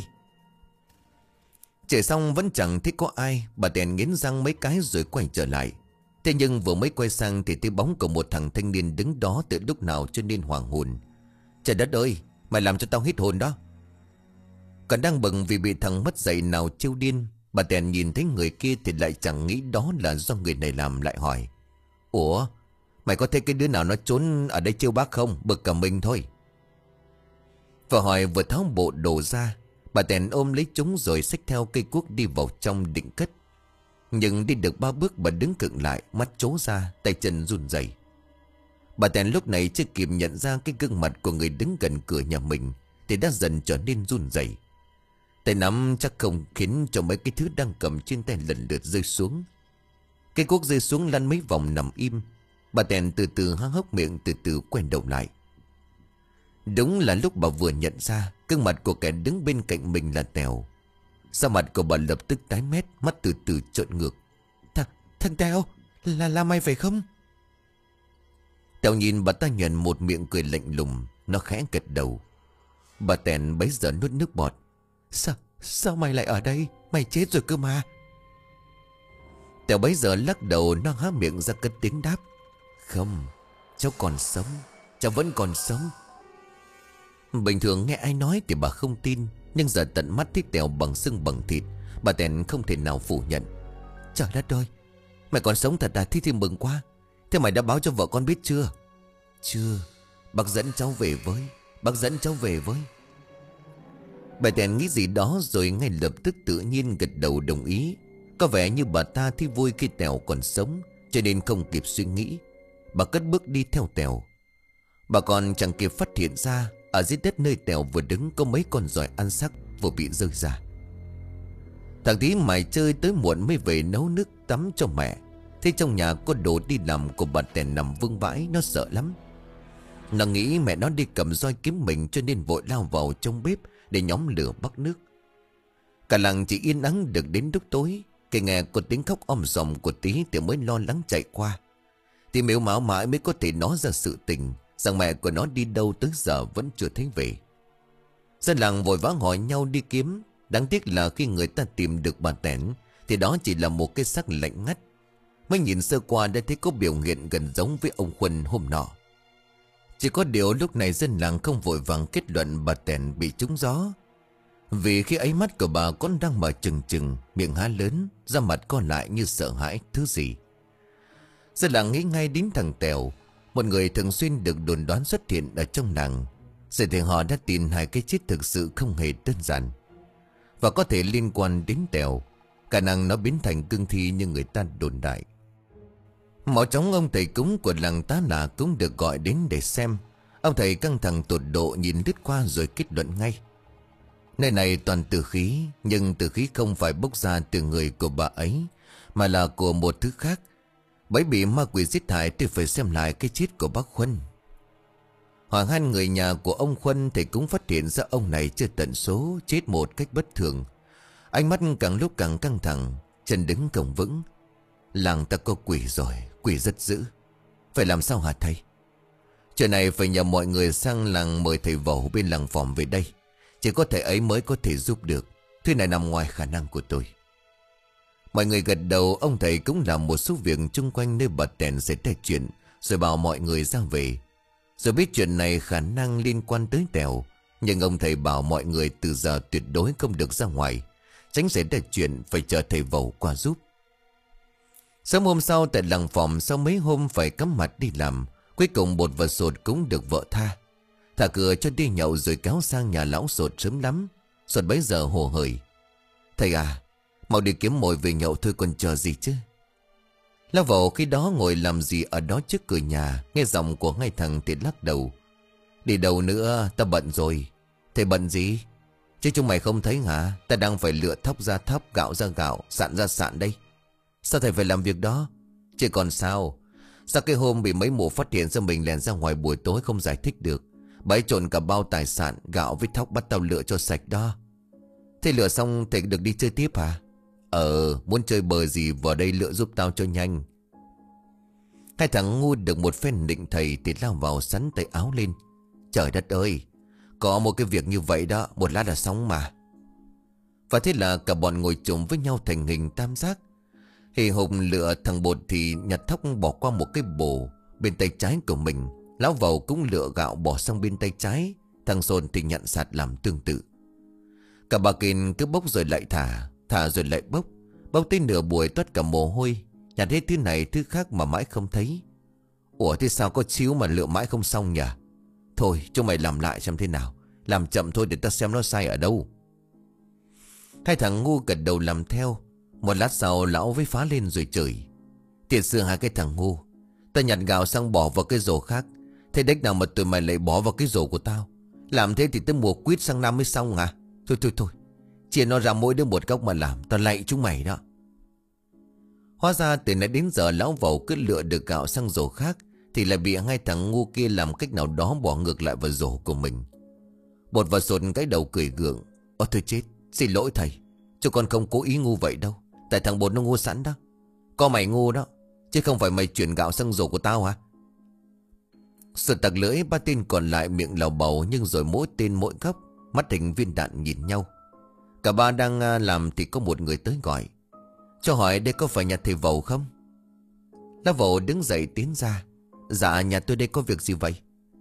Speaker 1: Chửi xong vẫn chẳng thấy có ai, bà Tèn nghiến răng mấy cái rồi quay trở lại. Thế nhưng vừa mới quay sang thì thấy bóng của một thằng thanh niên đứng đó từ lúc nào cho nên hoàng hồn. "Trời đất ơi, mày làm cho tao hít hồn đó." Còn đang bừng vì bị thằng mất dạy nào trêu điên, bà Tèn nhìn thấy người kia thì lại chẳng nghĩ đó là do người này làm, lại hỏi: "Ủa, mày có thấy cái đứa nào nó trốn ở đây trêu bác không? Bực cả mình thôi." Vừa hỏi vừa tháo bộ đồ ra, bà Tèn ôm lấy chúng rồi xách theo cây cuốc đi vào trong định cất. Nhưng đi được ba bước bà đứng khựng lại, mắt trố ra, tay chân run rẩy. Bà Tèn lúc này chưa kịp nhận ra cái gương mặt của người đứng gần cửa nhà mình thì đã dần trở nên run rẩy. Tay nắm chắc không khiến cho mấy cái thứ đang cầm trên tay lần lượt rơi xuống. Cây cuốc rơi xuống lăn mấy vòng nằm im. Bà Tèn từ từ há hốc miệng, từ từ quay đầu lại. Đúng là lúc bà vừa nhận ra gương mặt của kẻ đứng bên cạnh mình là Tèo. Da mặt của bà lập tức tái mét, mắt từ từ trợn ngược. Thằng, thằng Tèo, là là mày phải không?" Tèo nhìn bà ta nhoẻn một miệng cười lạnh lùng, nó khẽ gật đầu. Bà Tèn bấy giờ nuốt nước bọt. Sao, sao mày lại ở đây? Mày chết rồi cơ mà." Tèo bấy giờ lắc đầu, nó há miệng ra cất tiếng đáp: "Không, cháu còn sống, cháu vẫn còn sống." Bình thường nghe ai nói thì bà không tin, nhưng giờ tận mắt thấy Tèo bằng xương bằng thịt, bà Tèn không thể nào phủ nhận. "Trời đất ơi, mày còn sống thật à? Thế thì mừng quá. Thế mày đã báo cho vợ con biết chưa?" "Chưa, bác dẫn cháu về với, bác dẫn cháu về với." Bà Tèn nghĩ gì đó rồi ngay lập tức tự nhiên gật đầu đồng ý. Có vẻ như bà ta thấy vui khi Tèo còn sống, cho nên không kịp suy nghĩ, bà cất bước đi theo Tèo. Bà còn chẳng kịp phát hiện ra ở dưới đất nơi Tèo vừa đứng có mấy con giỏi ăn xác vừa bị rơi ra. Thằng Tí mải chơi tới muộn mới về nấu nước tắm cho mẹ. Thế trong nhà có đồ đi làm của bà Tèn nằm vương vãi, nó sợ lắm. Nó nghĩ mẹ nó đi cầm roi kiếm mình, cho nên vội lao vào trong bếp để nhóm lửa bắc nước. Cả làng chỉ yên ắng được đến lúc tối. Khi nghe có tiếng khóc om sòm của Tí thì mới lo lắng chạy qua. Thì mếu máo mãi mới có thể nói ra sự tình rằng mẹ của nó đi đâu tới giờ vẫn chưa thấy về. Dân làng vội vã hỏi nhau đi kiếm. Đáng tiếc là khi người ta tìm được bà Tèn thì đó chỉ là một cái xác lạnh ngắt. Mới nhìn sơ qua đã thấy có biểu hiện gần giống với ông Khuân hôm nọ. Chỉ có điều lúc này dân làng không vội vàng kết luận bà Tèn bị trúng gió. Vì khi ấy mắt của bà còn đang mở trừng trừng, miệng há lớn, da mặt co lại như sợ hãi thứ gì. Dân làng nghĩ ngay đến thằng Tèo, một người thường xuyên được đồn đoán xuất hiện ở trong làng. Giờ thì họ đã tin hai cái chết thực sự không hề đơn giản, và có thể liên quan đến Tèo. Khả năng nó biến thành cương thi như người ta đồn đại. Mau chóng ông thầy cúng của làng Tá Lạ cũng được gọi đến để xem. Ông thầy căng thẳng tột độ nhìn lướt qua rồi kết luận ngay. Nơi này toàn tử khí, nhưng tử khí không phải bốc ra từ người của bà ấy, mà là của một thứ khác. Bởi bị ma quỷ giết hại thì phải xem lại cái chết của bác Khuân. Hỏi han người nhà của ông Khuân thì cũng phát hiện ra ông này chưa tận số chết một cách bất thường. Ánh mắt càng lúc càng căng thẳng, chân đứng cổng vững. Làng ta có quỷ rồi, quỷ rất dữ. Phải làm sao hả thầy? Chuyện này phải nhờ mọi người sang làng mời thầy Vẩu bên làng Phòm về đây. Chỉ có thầy ấy mới có thể giúp được. Thứ này nằm ngoài khả năng của tôi. Mọi người gật đầu. Ông thầy cũng làm một số việc chung quanh nơi bà Tèn xảy ra chuyện, rồi bảo mọi người ra về. Rồi biết chuyện này khả năng liên quan tới Tèo, nhưng ông thầy bảo mọi người từ giờ tuyệt đối không được ra ngoài, tránh xảy ra chuyện phải chờ thầy Vẩu qua giúp. Sáng hôm sau tại làng Phòm, sau mấy hôm phải cắm mặt đi làm, cuối cùng Bột và Sột cũng được vợ tha. Thả cửa cho đi nhậu rồi kéo sang nhà lão Sột sớm lắm. Sột bấy giờ hồ hởi: Thầy à, mau đi kiếm mồi về nhậu thôi, còn chờ gì chứ. Lão Vẩu khi đó ngồi làm gì ở đó trước cửa nhà, nghe giọng của hai thằng thì lắc đầu: Đi đâu nữa, ta bận rồi. Thầy bận gì? Chứ chúng mày không thấy hả? Ta đang phải lựa thóc ra thóc, gạo ra gạo, sạn ra sạn đây. Sao thầy phải làm việc đó? Chứ còn sao? Sao cái hôm bị mấy mụ phát hiện ra mình lèn ra ngoài buổi tối không giải thích được, bấy trộn cả bao tài sản, gạo với thóc bắt tao lựa cho sạch đó. Thế lựa xong thầy được đi chơi tiếp hả? Ờ, muốn chơi bời gì vào đây lựa giúp tao cho nhanh. Hai thằng ngu được một phen định thầy thì lao vào sắn tay áo lên: Trời đất ơi, có một cái việc như vậy đó, một lát là xong mà. Và thế là cả bọn ngồi chồm với nhau thành hình tam giác. Hì hùng lựa thằng Bột thì nhặt thóc bỏ qua một cái bồ bên tay trái của mình. Lão Vẩu cũng lựa gạo bỏ sang bên tay trái. Thằng Sồn thì nhận sạt làm tương tự. Cả bà Kìn cứ bốc rồi lại thả, thả rồi lại bốc. Bốc tới nửa buổi toát cả mồ hôi, nhặt hết thứ này thứ khác mà mãi không thấy. Ủa thế sao có chiếu mà lựa mãi không xong nhỉ? Thôi chúng mày làm lại xem thế nào, làm chậm thôi để ta xem nó sai ở đâu. Hai thằng ngu gật đầu làm theo. Một lát sau lão với phá lên rồi chửi: Thiệt sự hai cái thằng ngu, ta nhặt gạo sang bỏ vào cái rổ khác, thế đếch nào mà tụi mày lại bỏ vào cái rổ của tao? Làm thế thì tới mùa quýt sang năm mới xong hả? Thôi thôi thôi, chia nó ra mỗi đứa một góc mà làm, tao lạy chúng mày đó. Hóa ra từ nãy đến giờ lão Vẩu cứ lựa được gạo sang rổ khác thì lại bị hai thằng ngu kia làm cách nào đó bỏ ngược lại vào rổ của mình. Bột và Sột cái đầu cười gượng: Ôi thôi chết, xin lỗi thầy, chứ con không cố ý ngu vậy đâu. Tại thằng Bột nó ngu sẵn đó. Có mày ngu đó, chứ không phải mày chuyển gạo sang rổ của tao hả? Sột tặc lưỡi. Ba tên còn lại miệng lào bầu, nhưng rồi mỗi tên mỗi góc, mắt hình viên đạn nhìn nhau. Cả ba đang làm thì có một người tới gọi: Cho hỏi đây có phải nhà thầy Vẩu không? Lão Vẩu đứng dậy tiến ra: Dạ nhà tôi đây, có việc gì vậy?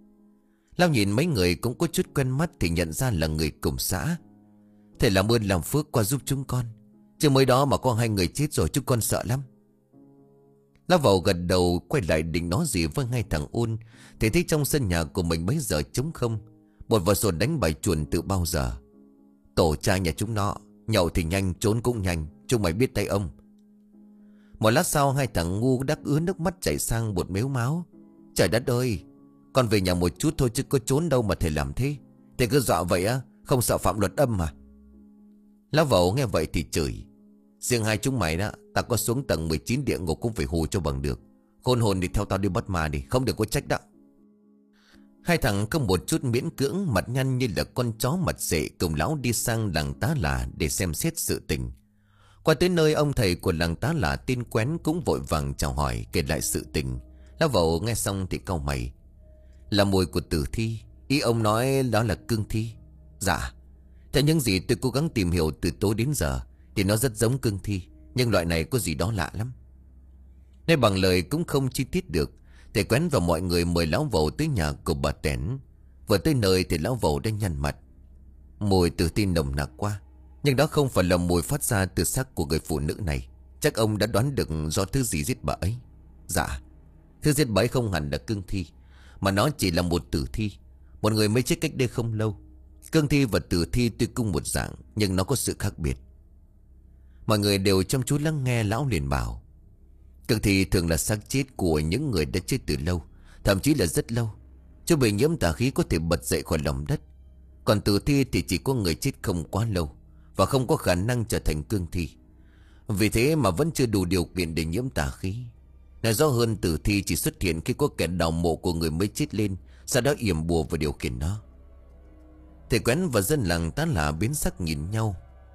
Speaker 1: Lão nhìn mấy người cũng có chút quen mắt thì nhận ra là người cùng xã. Thầy làm ơn làm phước qua giúp chúng con, chứ mới đó mà có hai người chết rồi, chúng con sợ lắm. Lão Vẩu gật đầu, quay lại định nói gì với ngay thằng Un thì thấy trong sân nhà của mình mấy giờ trống không. Bột và Sột đánh bài chuồn từ bao giờ. Tổ cha nhà chúng nó, nhậu thì nhanh, trốn cũng nhanh, chúng mày biết tay ông. Một lát sau hai thằng ngu đắc ứa nước mắt chảy sang Bột mếu máo: Trời đất ơi, con về nhà một chút thôi chứ có trốn đâu mà thầy làm thế. Thầy cứ dọa vậy á, không sợ phạm luật âm mà. Lão Vẩu nghe vậy thì chửi: Riêng hai chúng mày đó, ta có xuống tầng mười chín địa ngục cũng phải hù cho bằng được. Khôn hồn thì theo tao đi bắt ma đi, không được có trách đó. Hai thằng có một chút miễn cưỡng, mặt nhăn như là con chó mặt dệ, cùng lão đi sang làng Tá Là để xem xét sự tình. Qua tới nơi, ông thầy của làng Tá Là tên Quén cũng vội vàng chào hỏi kể lại sự tình. Lão Vẩu nghe xong thì cau mày: Là mùi của tử thi, ý ông nói đó là cương thi? Dạ. Theo những gì tôi cố gắng tìm hiểu từ tối đến giờ thì nó rất giống cương thi, nhưng loại này có gì đó lạ lắm. Nói bằng lời cũng không chi tiết được, thầy Quén và mọi người mời lão Vẩu tới nhà của bà Tẻn. Vừa tới nơi thì lão Vẩu đã nhăn mặt: Mùi tử thi nồng nặc quá, nhưng đó không phải là mùi phát ra từ xác của người phụ nữ này. Chắc ông đã đoán được do thứ gì giết bà ấy. Dạ, thứ giết bà ấy không hẳn là cương thi, mà nó chỉ là một tử thi, một người mới chết cách đây không lâu. Cương thi và tử thi tuy cùng một dạng, nhưng nó có sự khác biệt. Mọi người đều chăm chú lắng nghe. Lão liền bảo: Cương thi thường là xác chết của những người đã chết từ lâu, thậm chí là rất lâu, chứ bị nhiễm tà khí có thể bật dậy khỏi lòng đất. Còn tử thi thì chỉ có người chết không quá lâu và không có khả năng trở thành cương thi. Vì thế mà vẫn chưa đủ điều kiện để nhiễm tà khí. Nói rõ hơn, tử thi chỉ xuất hiện khi có kẻ đào mộ của người mới chết lên, sau đó yểm bùa và điều khiển nó. Thầy Quén và dân làng Tá Là biến sắc nhìn nhau.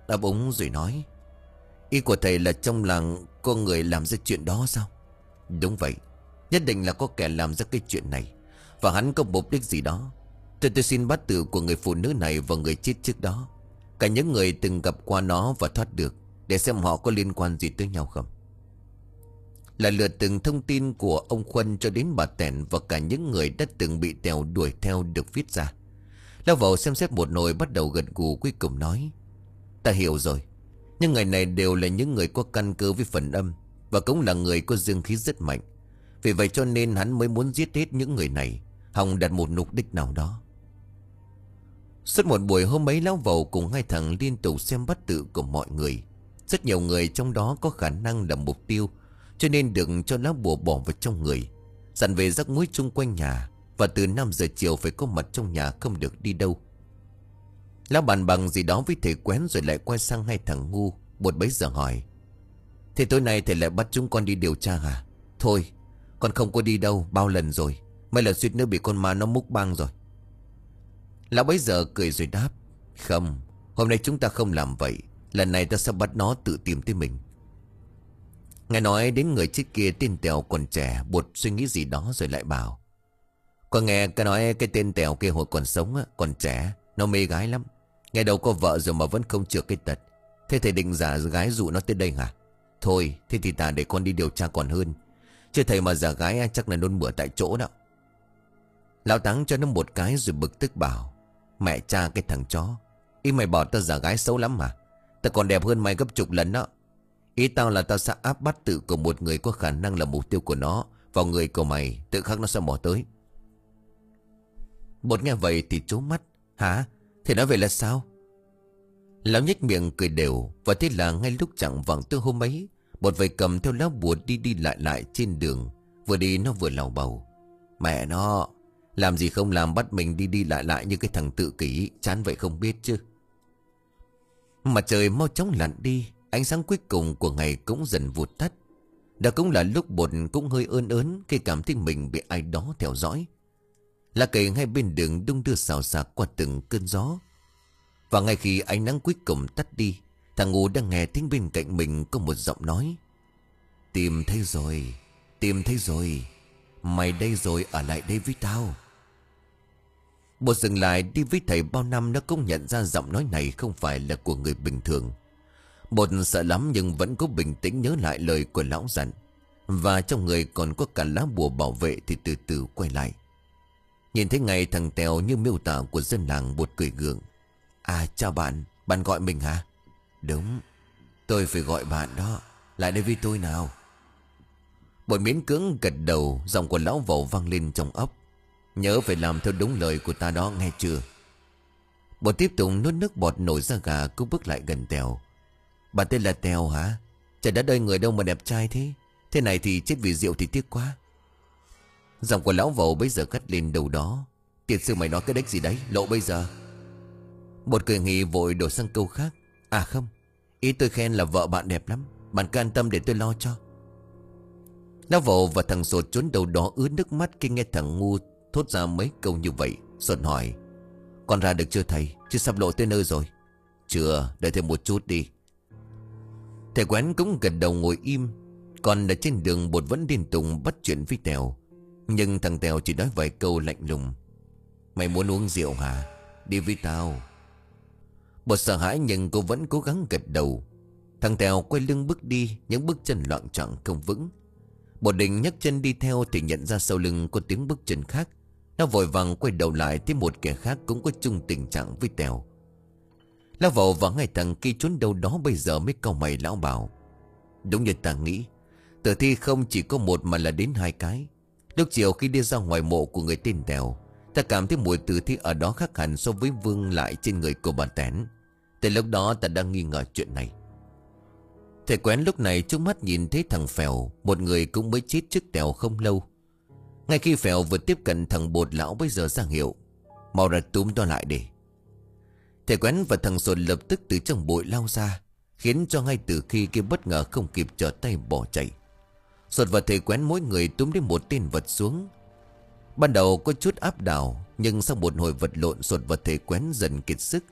Speaker 1: đáp úng rồi nói. Ý của thầy là trong làng có người làm ra chuyện đó sao? Đúng vậy. Nhất định là có kẻ làm ra cái chuyện này, và hắn có mục đích gì đó. Tôi tôi xin bát tự của người phụ nữ này và người chết trước đó, cả những người từng gặp qua nó và thoát được, để xem họ có liên quan gì tới nhau không. Là lượt từng thông tin của ông Khuân cho đến bà Tẻn và cả những người đã từng bị Tèo đuổi theo được viết ra. Lão Vầu xem xét một hồi bắt đầu gật gù, cuối cùng nói. Ta hiểu rồi. Nhưng người này đều là những người có căn cơ với phần âm, và cũng là người có dương khí rất mạnh. Vì vậy cho nên hắn mới muốn giết hết những người này, hòng đặt một mục đích nào đó. Suốt một buổi hôm ấy, Lão Vầu cùng hai thằng liên tục xem bát tự của mọi người. Rất nhiều người trong đó có khả năng là mục tiêu, cho nên đừng cho lá bùa bỏ vào trong người, dặn về rắc muối chung quanh nhà, và từ năm giờ chiều phải có mặt trong nhà, không được đi đâu. Lão bàn bằng gì đó với thầy Quén rồi lại quay sang hai thằng ngu. Bột bấy giờ hỏi. Thế tối nay thầy lại bắt chúng con đi điều tra hả? Thôi, con không có đi đâu, bao lần rồi. Mấy lần suýt nữa bị con ma nó múc băng rồi. Lão bấy giờ cười rồi đáp. Không, hôm nay chúng ta không làm vậy. Lần này ta sẽ bắt nó tự tìm tới mình. Nghe nói đến người chết kia tên Tèo còn trẻ. Bột suy nghĩ gì đó rồi lại bảo. Con nghe cái nói cái tên Tèo kia hồi còn sống á, còn trẻ, nó mê gái lắm. Nghe đâu có vợ rồi mà vẫn không chữa cái tật. Thế thầy định giả gái dụ nó tới đây hả? Thôi, thế thì ta để con đi điều tra còn hơn. Chứ thầy mà giả gái chắc là nôn mửa tại chỗ đó. Lão Táng cho nó một cái rồi bực tức bảo. Mẹ cha cái thằng chó. Ý mày bảo tao giả gái xấu lắm mà. Tao còn đẹp hơn mày gấp chục lần đó. Ý tao là tao sẽ áp bắt tự của một người có khả năng là mục tiêu của nó vào người của mày, tự khắc nó sẽ mò tới. Bột nghe vậy thì trố mắt. Hả? Thì nói vậy là sao? Lão nhếch miệng cười đều. Và thế là ngay lúc chẳng vàng tới hôm ấy, Bột vậy cầm theo lá bùa đi đi lại lại trên đường. Vừa đi nó vừa lầu bầu. Mẹ nó, làm gì không làm bắt mình đi đi lại lại như cái thằng tự kỷ, chán vậy không biết chứ. Mặt trời mau chóng lặn đi, ánh sáng cuối cùng của ngày cũng dần vụt tắt. Đó cũng là lúc Bột cũng hơi ơn ớn khi cảm thấy mình bị ai đó theo dõi. Lá cây ngay bên đường đung đưa xào xạc qua từng cơn gió. Và ngay khi ánh nắng cuối cùng tắt đi, thằng ngu đang nghe tiếng bên cạnh mình có một giọng nói. Tìm thấy rồi, tìm thấy rồi. Mày đây rồi, ở lại đây với tao. Bột dừng lại, đi với thầy bao năm nó cũng nhận ra giọng nói này không phải là của người bình thường. Bột sợ lắm nhưng vẫn có bình tĩnh nhớ lại lời của lão dặn. Và trong người còn có cả lá bùa bảo vệ thì từ từ quay lại. Nhìn thấy ngay thằng Tèo như miêu tả của dân làng, Bột cười gượng. À chào bạn, bạn gọi mình hả? Đúng, tôi phải gọi bạn đó. Lại đây với tôi nào. Bột miễn cưỡng gật đầu. Giọng của lão Vầu vang lên trong óc. Nhớ phải làm theo đúng lời của ta đó, nghe chưa? Bột tiếp tục nuốt nước bọt nổi ra gà, cứ bước lại gần Tèo. Bạn tên là Tèo hả? Trời đất ơi, người đâu mà đẹp trai thế. Thế này thì chết vì rượu thì tiếc quá. Giọng của lão Vầu bây giờ cất lên đầu đó. Tiền sư mày nói cái đếch gì đấy, lộ bây giờ. Bột cười nghỉ vội đổi sang câu khác. À không, ý tôi khen là vợ bạn đẹp lắm. Bạn cứ an tâm để tôi lo cho. Lão Vầu và thằng Sột trốn đầu đó ướt nước mắt khi nghe thằng ngu thốt ra mấy câu như vậy. Sột hỏi. Con ra được chưa thầy? Chứ sắp lộ tới nơi rồi. Chưa, đợi thêm một chút đi. Thầy Quén cũng gật đầu ngồi im. Còn ở trên đường Bột vẫn liên tục bắt chuyện với Tèo. Nhưng thằng Tèo chỉ nói vài câu lạnh lùng. Mày muốn uống rượu hả? Đi với tao. Bột sợ hãi nhưng cô vẫn cố gắng gật đầu. Thằng Tèo quay lưng bước đi, những bước chân loạn choạng không vững. Bột định nhấc chân đi theo thì nhận ra sau lưng có tiếng bước chân khác. Nó vội vàng quay đầu lại thấy một kẻ khác cũng có chung tình trạng với Tèo. Lão Vầu và ngay thằng kia trốn đâu đó bây giờ mới cau mày. Lão bảo. Đúng như ta nghĩ, tử thi không chỉ có một mà là đến hai cái. Lúc chiều khi đi ra ngoài mộ của người tên Tèo, ta cảm thấy mùi tử thi ở đó khác hẳn so với vương lại trên người của bà Tén. Từ lúc đó ta đang nghi ngờ chuyện này. Thầy Quén lúc này trước mắt nhìn thấy thằng Phèo, một người cũng mới chết trước Tèo không lâu. Ngay khi Phèo vừa tiếp cận thằng Bột, lão bây giờ ra hiệu. Mau ra túm nó lại đi. Thầy Quén và thằng Sột lập tức từ trong bụi lao ra, khiến cho ngay từ khi kia bất ngờ không kịp trở tay bỏ chạy. Sột và thầy Quén mỗi người túm đến một tên vật xuống. Ban đầu có chút áp đảo, nhưng sau một hồi vật lộn, Sột và thầy Quén dần kiệt sức.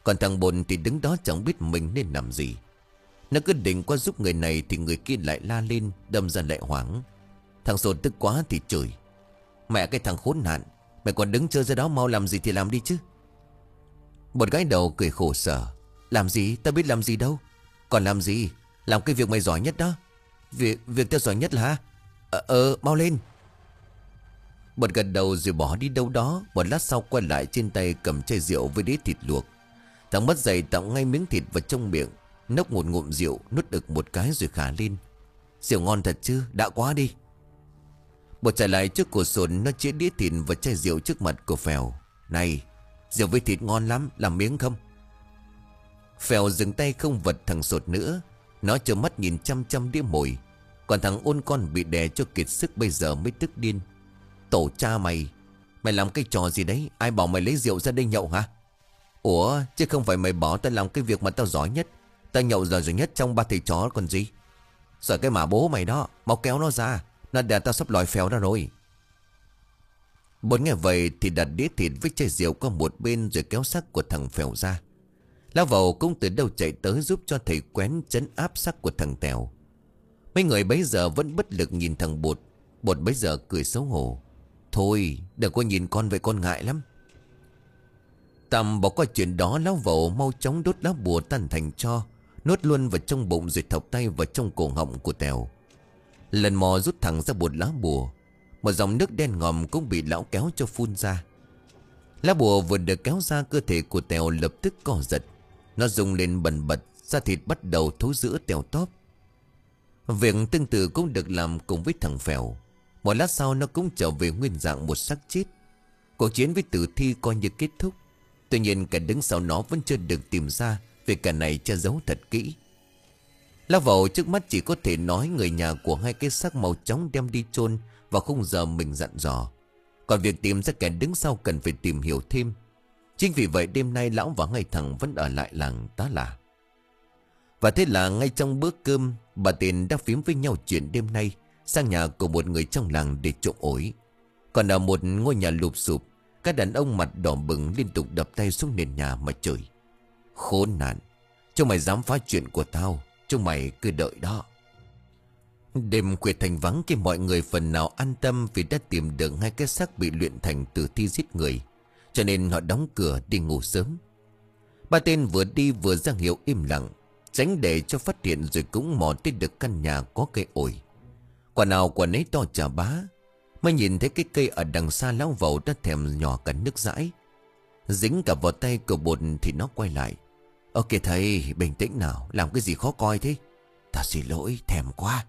Speaker 1: Còn thằng Bồn thì đứng đó chẳng biết mình nên làm gì. Nó cứ định qua giúp người này thì người kia lại la lên, đâm ra lại hoảng. Thằng Sột tức quá thì chửi: Mẹ cái thằng khốn nạn, mày còn đứng chơi ra đó, mau làm gì thì làm đi chứ. Một gái đầu cười khổ sở: Làm gì, tao biết làm gì đâu. Còn làm gì, làm cái việc mày giỏi nhất đó. Việc việc tao giỏi nhất là Ờ, ờ mau lên. Bột gật đầu rồi bỏ đi đâu đó. Một lát sau quay lại, trên tay cầm chai rượu với đĩa thịt luộc. Thằng mất dậy tạo ngay miếng thịt vào trong miệng, nốc một ngụm rượu, nuốt được một cái rồi khả lên: Rượu ngon thật chứ, đã quá đi. Bột trở lại trước cổ sồn, nó chĩa đĩa thịt và chai rượu trước mặt của Phèo: Này, rượu với thịt ngon lắm, làm miếng không? Phèo dừng tay không vật thằng Sột nữa. Nó trợn mắt nhìn chăm chăm đĩa mồi. Còn thằng ôn con bị đè cho kiệt sức bây giờ mới tức điên: Tổ cha mày, mày làm cái trò gì đấy? Ai bảo mày lấy rượu ra đây nhậu hả? Ủa chứ không phải mày bảo tao làm cái việc mà tao giỏi nhất, tao nhậu giỏi giỏi nhất trong ba thầy chó còn gì. Sợ cái mà bố mày đó, mau kéo nó ra, nó đè tao sắp lòi Phèo ra rồi. Bốn nghe vậy thì đặt đĩa thịt với chai rượu qua một bên rồi kéo xác của thằng Phèo ra. Lão Vầu cũng từ đâu chạy tới giúp cho thầy Quén trấn áp xác của thằng Tèo. Mấy người bấy giờ vẫn bất lực nhìn thằng Bột. Bột bấy giờ cười xấu hổ: Thôi đừng có nhìn con vậy, con ngại lắm. Tạm bỏ qua chuyện đó, Lão Vầu mau chóng đốt lá bùa tan thành tro, nuốt luôn vào trong bụng rồi thọc tay vào trong cổ họng của Tèo. Lần mò rút thẳng ra một lá bùa. Một dòng nước đen ngòm cũng bị lão kéo cho phun ra. Lá bùa vừa được kéo ra, cơ thể của Tèo lập tức co giật. Nó rung lên bần bật, da thịt bắt đầu thối rữa tèo tóp. Việc tương tự cũng được làm cùng với thằng Phèo. Một lát sau nó cũng trở về nguyên dạng một xác chết. Cuộc chiến với tử thi coi như kết thúc. Tuy nhiên kẻ đứng sau nó vẫn chưa được tìm ra, vì cả này che giấu thật kỹ. Lão Vầu trước mắt chỉ có thể nói người nhà của hai cái xác màu chóng đem đi chôn vào khung giờ mình dặn dò. Còn việc tìm ra kẻ đứng sau cần phải tìm hiểu thêm. Chính vì vậy đêm nay lão và ngay thằng vẫn ở lại làng Tá Là. Và thế là ngay trong bữa cơm, bà Tiền đang phím với nhau chuyện đêm nay sang nhà của một người trong làng để trộm ổi. Còn ở một ngôi nhà lụp sụp, các đàn ông mặt đỏ bừng liên tục đập tay xuống nền nhà mà chửi: Khốn nạn, chúng mày dám phá chuyện của tao, chúng mày cứ đợi đó. Đêm khuya thành vắng khi mọi người phần nào an tâm vì đã tìm được hai cái xác bị luyện thành tử thi giết người, cho nên họ đóng cửa đi ngủ sớm. Ba tên vừa đi vừa ra hiệu im lặng, tránh để cho phát hiện, rồi cũng mò tới được căn nhà có cây ổi. Quả nào quả nấy to chà bá. Mới nhìn thấy cái cây ở đằng xa, Lão Vầu đã thèm nhỏ cả nước dãi. Dính cả vào tay của Bột thì nó quay lại: Ok thầy, bình tĩnh nào, làm cái gì khó coi thế? Ta xin lỗi, thèm quá.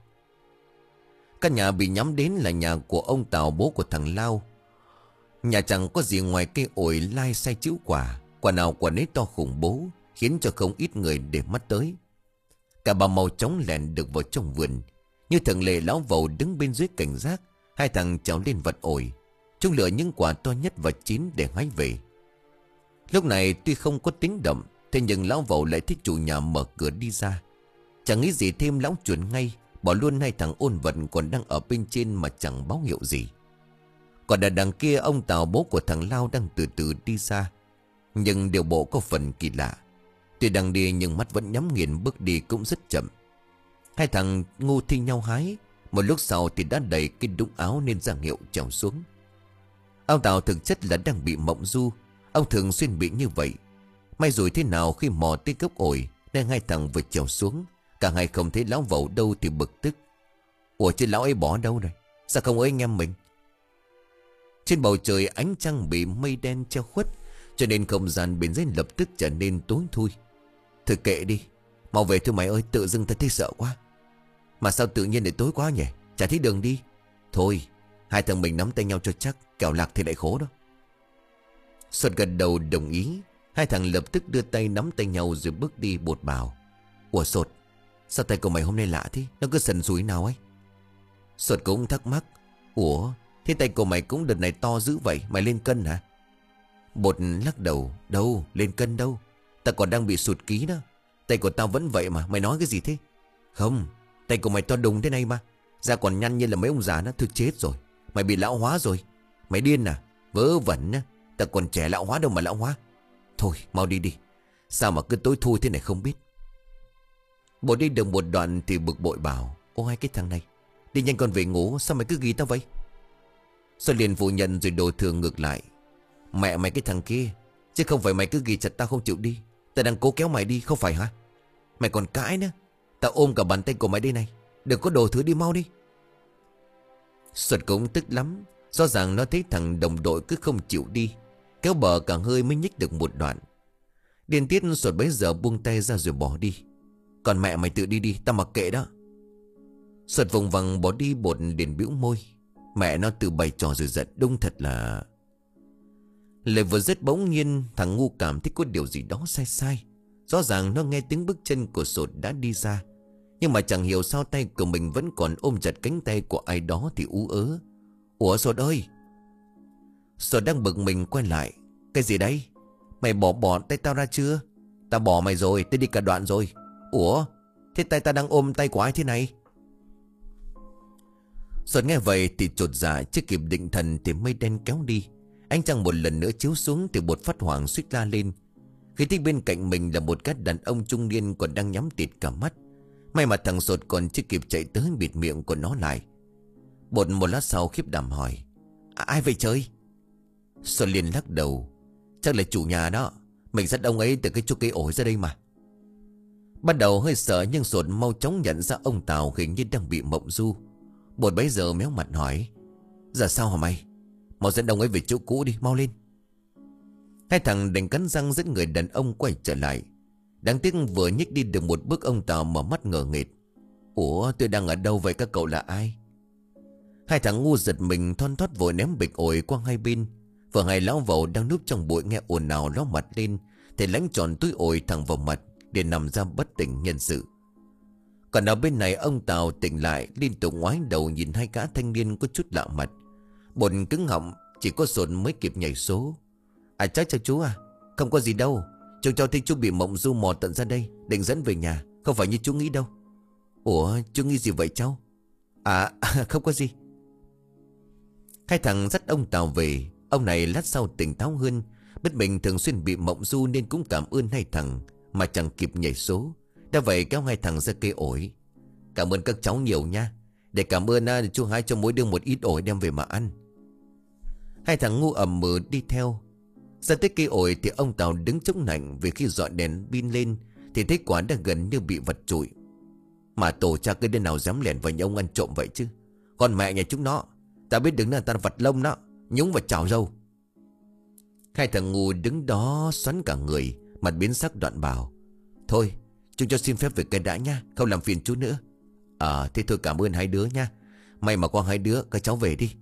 Speaker 1: Căn nhà bị nhắm đến là nhà của ông Tào, bố của thằng Lao. Nhà chẳng có gì ngoài cây ổi lai sai chữ quả. Quả nào quả nấy to khủng bố, khiến cho không ít người để mắt tới. Cả bà màu chóng lèn được vào trong vườn. Như thường lệ, Lão Vầu đứng bên dưới cảnh giác. Hai thằng trèo lên vật ổi, chúng lựa những quả to nhất và chín để hái về. Lúc này tuy không có tiếng động, thế nhưng Lão Vầu lại thích chủ nhà mở cửa đi ra. Chẳng nghĩ gì thêm, lão chuồn ngay, bỏ luôn hai thằng ôn vận còn đang ở bên trên mà chẳng báo hiệu gì. Còn ở đằng kia, ông Tào, bố của thằng Lao, đang từ từ đi ra. Nhưng điều bộ có phần kỳ lạ. Tuy đang đi nhưng mắt vẫn nhắm nghiền, bước đi cũng rất chậm. Hai thằng ngu thi nhau hái. Một lúc sau thì đã đầy cái đũng áo nên ra hiệu trèo xuống. Ông Tào thực chất là đang bị mộng du. Ông thường xuyên bị như vậy. May rồi thế nào khi mò tới gốc ổi nên hai thằng vừa trèo xuống, cả hai không thấy Lão Vầu đâu thì bực tức: Ủa chứ lão ấy bỏ đâu rồi? Sao không ơi anh em mình? Trên bầu trời ánh trăng bị mây đen che khuất, cho nên không gian bên dưới lập tức trở nên tối thui. Thôi kệ đi, mau về thôi mày ơi, tự dưng ta thấy sợ quá. Mà sao tự nhiên lại tối quá nhỉ? Chả thấy đường đi. Thôi, hai thằng mình nắm tay nhau cho chắc, kẻo lạc thì lại khổ đó. Sột gật đầu đồng ý. Hai thằng lập tức đưa tay nắm tay nhau rồi bước đi. Bột bảo: Ủa Sột, sao tay của mày hôm nay lạ thế? Nó cứ sần sùi nào ấy. Sột cũng thắc mắc: Ủa, thế tay của mày cũng đợt này to dữ vậy, mày lên cân hả? Bột lắc đầu: Đâu, lên cân đâu, ta còn đang bị sụt ký đó. Tay của tao vẫn vậy mà, mày nói cái gì thế? Không, tay của mày to đùng thế này mà, da còn nhăn như là mấy ông già đó. Thôi chết rồi, mày bị lão hóa rồi. Mày điên à? Vớ vẩn á, ta còn trẻ lão hóa đâu mà lão hóa. Thôi mau đi đi, Sao mà cứ tối thui thế này không biết. Bộ đi được một đoạn thì bực bội bảo: Ô hai cái thằng này, đi nhanh con về ngủ, sao mày cứ ghi tao vậy? Xuân liền phủ nhận rồi đổ thừa ngược lại: Mẹ mày cái thằng kia, chứ không phải mày cứ ghi chặt tao không chịu đi. Tao đang cố kéo mày đi không phải hả? Mày còn cãi nữa, tao ôm cả bàn tay của mày đây này. Đừng có đồ thứ, đi mau đi. Xuân cũng tức lắm. Rõ ràng nó thấy thằng đồng đội cứ không chịu đi, kéo bờ cả hơi mới nhích được một đoạn. Điên tiết Xuân bấy giờ buông tay ra rồi bỏ đi. Còn mẹ mày tự đi đi, tao mặc kệ đó. Xuân vùng vằng bỏ đi. Bột liền bĩu môi. Mẹ nó tự bày trò rồi giận, đúng thật là... Lời vừa dứt bỗng nhiên thằng ngu cảm thấy có điều gì đó sai sai. Rõ ràng nó nghe tiếng bước chân của Sột đã đi ra, nhưng mà chẳng hiểu sao tay của mình vẫn còn ôm chặt cánh tay của ai đó thì ú ớ. Ủa Sột ơi! Sột đang bực mình quay lại. Cái gì đấy? Mày bỏ bỏ tay tao ra chưa? Tao bỏ mày rồi, tao đi cả đoạn rồi. Ủa? Thế tay tao đang ôm tay của ai thế này? Sột nghe vậy thì chột dạ, chưa kịp định thần thì mây đen kéo đi. Ánh trăng một lần nữa chiếu xuống thì Bột phát hoảng suýt la lên. Khi thấy bên cạnh mình là một cái đàn ông trung niên còn đang nhắm tịt cả mắt. May mà thằng Sột còn chưa kịp chạy tới bịt miệng của nó lại. Bột một lát sau khiếp đảm hỏi: à, ai vậy trời? Sột liền lắc đầu: chắc là chủ nhà đó. Mình dắt ông ấy từ cái chỗ cây ổi ra đây mà. Ban đầu hơi sợ nhưng Sột mau chóng nhận ra ông Tào hình như đang bị mộng du. Bột bấy giờ méo mặt hỏi: giờ sao hả mày? Mau dẫn ông ấy về chỗ cũ đi, mau lên. Hai thằng đành cắn răng dẫn người đàn ông quay trở lại. Đáng tiếc vừa nhích đi được một bước, ông Tào mở mắt ngờ nghệch: ủa tôi đang ở đâu vậy, các cậu là ai? Hai thằng ngu giật mình thon thót vội ném bịch ổi qua hai bên. Vừa hai lão vầu đang núp trong bụi nghe ồn ào ló mặt lên thì lãnh tròn túi ổi thẳng vào mặt để nằm ra bất tỉnh nhân sự. Còn ở bên này ông Tào tỉnh lại, liên tục ngoái đầu nhìn hai gã thanh niên có chút lạ mặt. Bột cứng họng, chỉ có Sột mới kịp nhảy số: à chắc chào chú à, không có gì đâu. Chú cho thấy chú bị mộng du mò tận ra đây, định dẫn về nhà, không phải như chú nghĩ đâu. Ủa chú nghĩ gì vậy cháu? À không có gì. Hai thằng dắt ông Tào về. Ông này lát sau tỉnh táo hơn, biết mình thường xuyên bị mộng du nên cũng cảm ơn hai thằng mà chẳng kịp nhảy số. Đã vậy kéo hai thằng ra cây ổi: cảm ơn các cháu nhiều nha. Để cảm ơn chú hái cho mỗi đứa một ít ổi đem về mà ăn. Hai thằng ngu ầm mừ đi theo. Ra tới cây ổi thì ông Tào đứng chống nạnh, vì khi dọn đèn pin lên thì thấy quả đã gần như bị vật trụi. Mà tổ cha cái đứa nào dám lẻn vào nhà ông ăn trộm vậy chứ? Còn mẹ nhà chúng nó, ta biết đứng là ta vật lông đó, nhúng vào chảo dâu. Hai thằng ngu đứng đó xoắn cả người, mặt biến sắc đoạn bảo: thôi chúng cho xin phép về cái đã nha, không làm phiền chú nữa. À thế thôi, cảm ơn hai đứa nha. May mà qua hai đứa, các cháu về đi.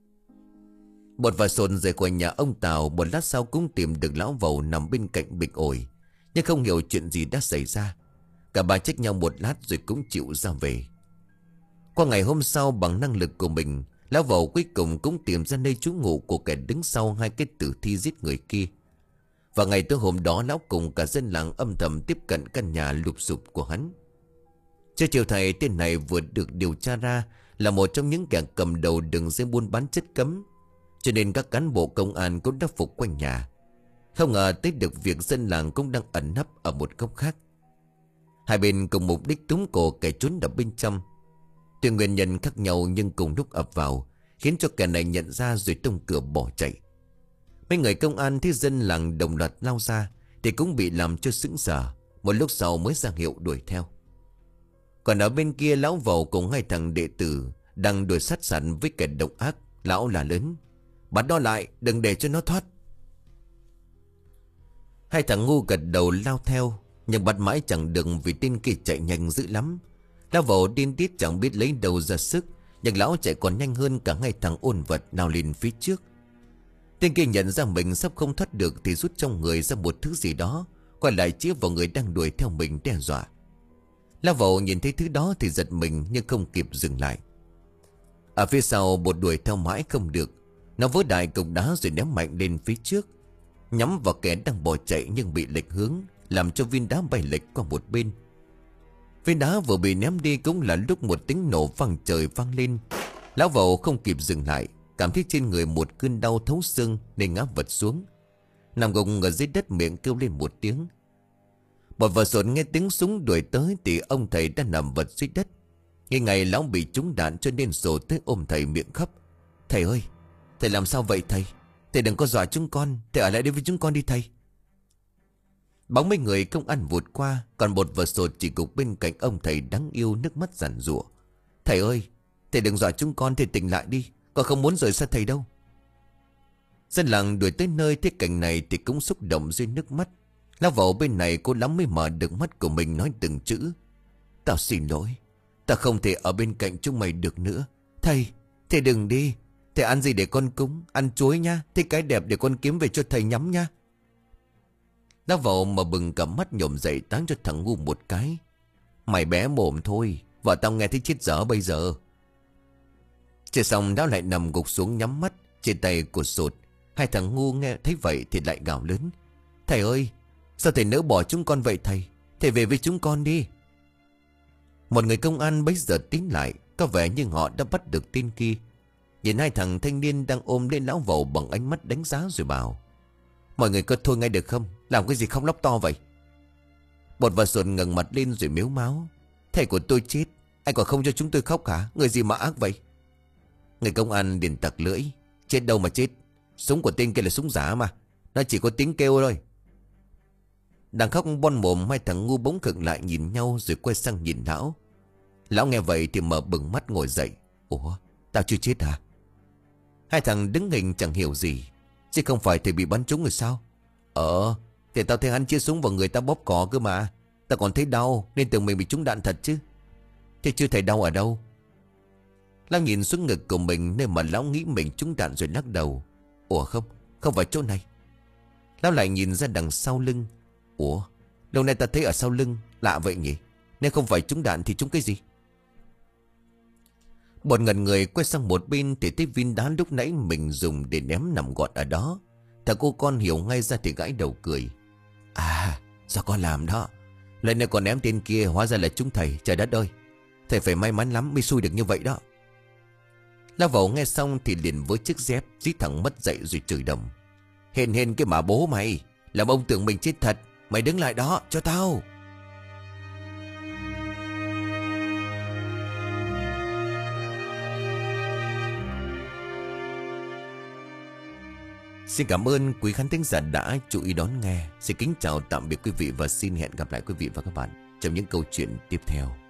Speaker 1: Bột và Sột rời khỏi nhà ông Tào. Một lát sau cũng tìm được lão vầu nằm bên cạnh bịch ổi, nhưng không hiểu chuyện gì đã xảy ra. Cả ba trách nhau một lát rồi cũng chịu ra về. Qua ngày hôm sau, bằng năng lực của mình, lão vầu cuối cùng cũng tìm ra nơi trú ngụ của kẻ đứng sau hai cái tử thi giết người kia. Và ngày tối hôm đó, lão cùng cả dân làng âm thầm tiếp cận căn nhà lụp xụp của hắn. Chưa chiều thầy, tên này vừa được điều tra ra là một trong những kẻ cầm đầu đường dây buôn bán chất cấm, cho nên các cán bộ công an cũng đã phục quanh nhà. Không ngờ tới được việc dân làng cũng đang ẩn nấp ở một góc khác. Hai bên cùng mục đích túm cổ kẻ trốn ở bên trong. Tuy nguyên nhân khác nhau nhưng cùng lúc ập vào, khiến cho kẻ này nhận ra rồi tung cửa bỏ chạy. Mấy người công an thấy dân làng đồng loạt lao ra thì cũng bị làm cho sững sờ. Một lúc sau mới ra hiệu đuổi theo. Còn ở bên kia, lão vầu cùng hai thằng đệ tử đang đuổi sát sẵn với kẻ độc ác. Lão là lớn: bắt nó lại, đừng để cho nó thoát. Hai thằng ngu gật đầu lao theo, nhưng bắt mãi chẳng được vì tên kia chạy nhanh dữ lắm. Lão vầu điên tiết chẳng biết lấy đâu ra sức, nhưng lão chạy còn nhanh hơn cả hai thằng ôn vật nào lên phía trước. Tên kia nhận ra mình sắp không thoát được thì rút trong người ra một thứ gì đó, quay lại chĩa vào người đang đuổi theo mình đe dọa. Lão vầu nhìn thấy thứ đó thì giật mình nhưng không kịp dừng lại. Ở phía sau Bột đuổi theo mãi không được. Nó vớ đại cục đá rồi ném mạnh lên phía trước, nhắm vào kẻ đang bỏ chạy nhưng bị lệch hướng, làm cho viên đá bay lệch qua một bên. Viên đá vừa bị ném đi cũng là lúc một tiếng nổ vang trời vang lên. Lão vầu không kịp dừng lại, cảm thấy trên người một cơn đau thấu xương nên ngã vật xuống, nằm gục ở dưới đất, miệng kêu lên một tiếng: Một vợ sột nghe tiếng súng đuổi tới thì ông thầy đã nằm vật dưới đất. Ngay ngày lão bị trúng đạn cho nên sổ tới ôm thầy miệng khóc. Thầy ơi, thầy làm sao vậy thầy? Thầy đừng có dọa chúng con, thầy ở lại đây với chúng con đi thầy. Bóng mấy người công an vụt qua, còn một vợ sột chỉ gục bên cạnh ông thầy đáng yêu, nước mắt giàn giụa. Thầy ơi, thầy đừng dọa chúng con, thầy tỉnh lại đi, con không muốn rời xa thầy đâu. Dân làng đuổi tới nơi thấy cảnh này thì cũng xúc động rơi nước mắt. Lao vào bên này cô lắm mới mở được mắt của mình nói từng chữ. Tao xin lỗi, tao không thể ở bên cạnh chúng mày được nữa. Thầy, thầy đừng đi. Thầy ăn gì để con cúng? Ăn chuối nha, thế cái đẹp để con kiếm về cho thầy nhắm nha. Lao vào mà bừng cả mắt nhổm dậy táng cho thằng ngu một cái. Mày bé mồm thôi, vợ tao nghe thấy chết dở bây giờ. Chưa xong Lão lại nằm gục xuống nhắm mắt, trên tay cột sột. Hai thằng ngu nghe thấy vậy thì lại gào lớn. Thầy ơi, sao thầy nỡ bỏ chúng con vậy thầy? Thầy về với chúng con đi. Một người công an bấy giờ tiến lại, có vẻ như họ đã bắt được tên kia. Nhìn hai thằng thanh niên đang ôm lên lão vầu bằng ánh mắt đánh giá rồi bảo. Mọi người có thôi ngay được không? Làm cái gì không lóc to vậy? Bột và sột ngẩng mặt lên rồi mếu máo. Thầy của tôi chết, anh còn không cho chúng tôi khóc hả? Người gì mà ác vậy? Người công an liền tặc lưỡi. Chết đâu mà chết, súng của tên kia là súng giả mà, nó chỉ có tiếng kêu thôi. Đang khóc bon mồm, hai thằng ngu bỗng khựng lại nhìn nhau rồi quay sang nhìn lão. Lão nghe vậy thì mở bừng mắt ngồi dậy. Ủa, tao chưa chết hả? Hai thằng đứng hình chẳng hiểu gì. Chứ không phải thì bị bắn trúng rồi sao? Ờ, thì tao thấy hắn chia súng vào người tao bóp cò cơ mà. Tao còn thấy đau nên tưởng mình bị trúng đạn thật chứ. Thế chưa thấy đau ở đâu? Lão nhìn xuống ngực của mình nơi mà lão nghĩ mình trúng đạn rồi lắc đầu. Ủa không, không phải chỗ này. Lão lại nhìn ra đằng sau lưng. Ủa, lâu nay ta thấy ở sau lưng, lạ vậy nhỉ? Nếu không phải trúng đạn thì trúng cái gì? Bột ngẩn người quay sang một bên thì thấy viên đá lúc nãy mình dùng để ném nằm gọn ở đó. Thằng cô con hiểu ngay ra thì gãi đầu cười. À, sao con làm đó? Lần này còn ném tên kia hóa ra là trúng thầy. Trời đất ơi, thầy phải may mắn lắm mới xui được như vậy đó. Lao vào nghe xong thì liền với chiếc dép dí thẳng mất dậy rồi chửi đồng. Hên hên cái mà bố mày, làm ông tưởng mình chết thật. Mày đứng lại đó cho tao. Xin cảm ơn quý khán thính giả đã chú ý đón nghe. Xin kính chào tạm biệt quý vị và xin hẹn gặp lại quý vị và các bạn trong những câu chuyện tiếp theo.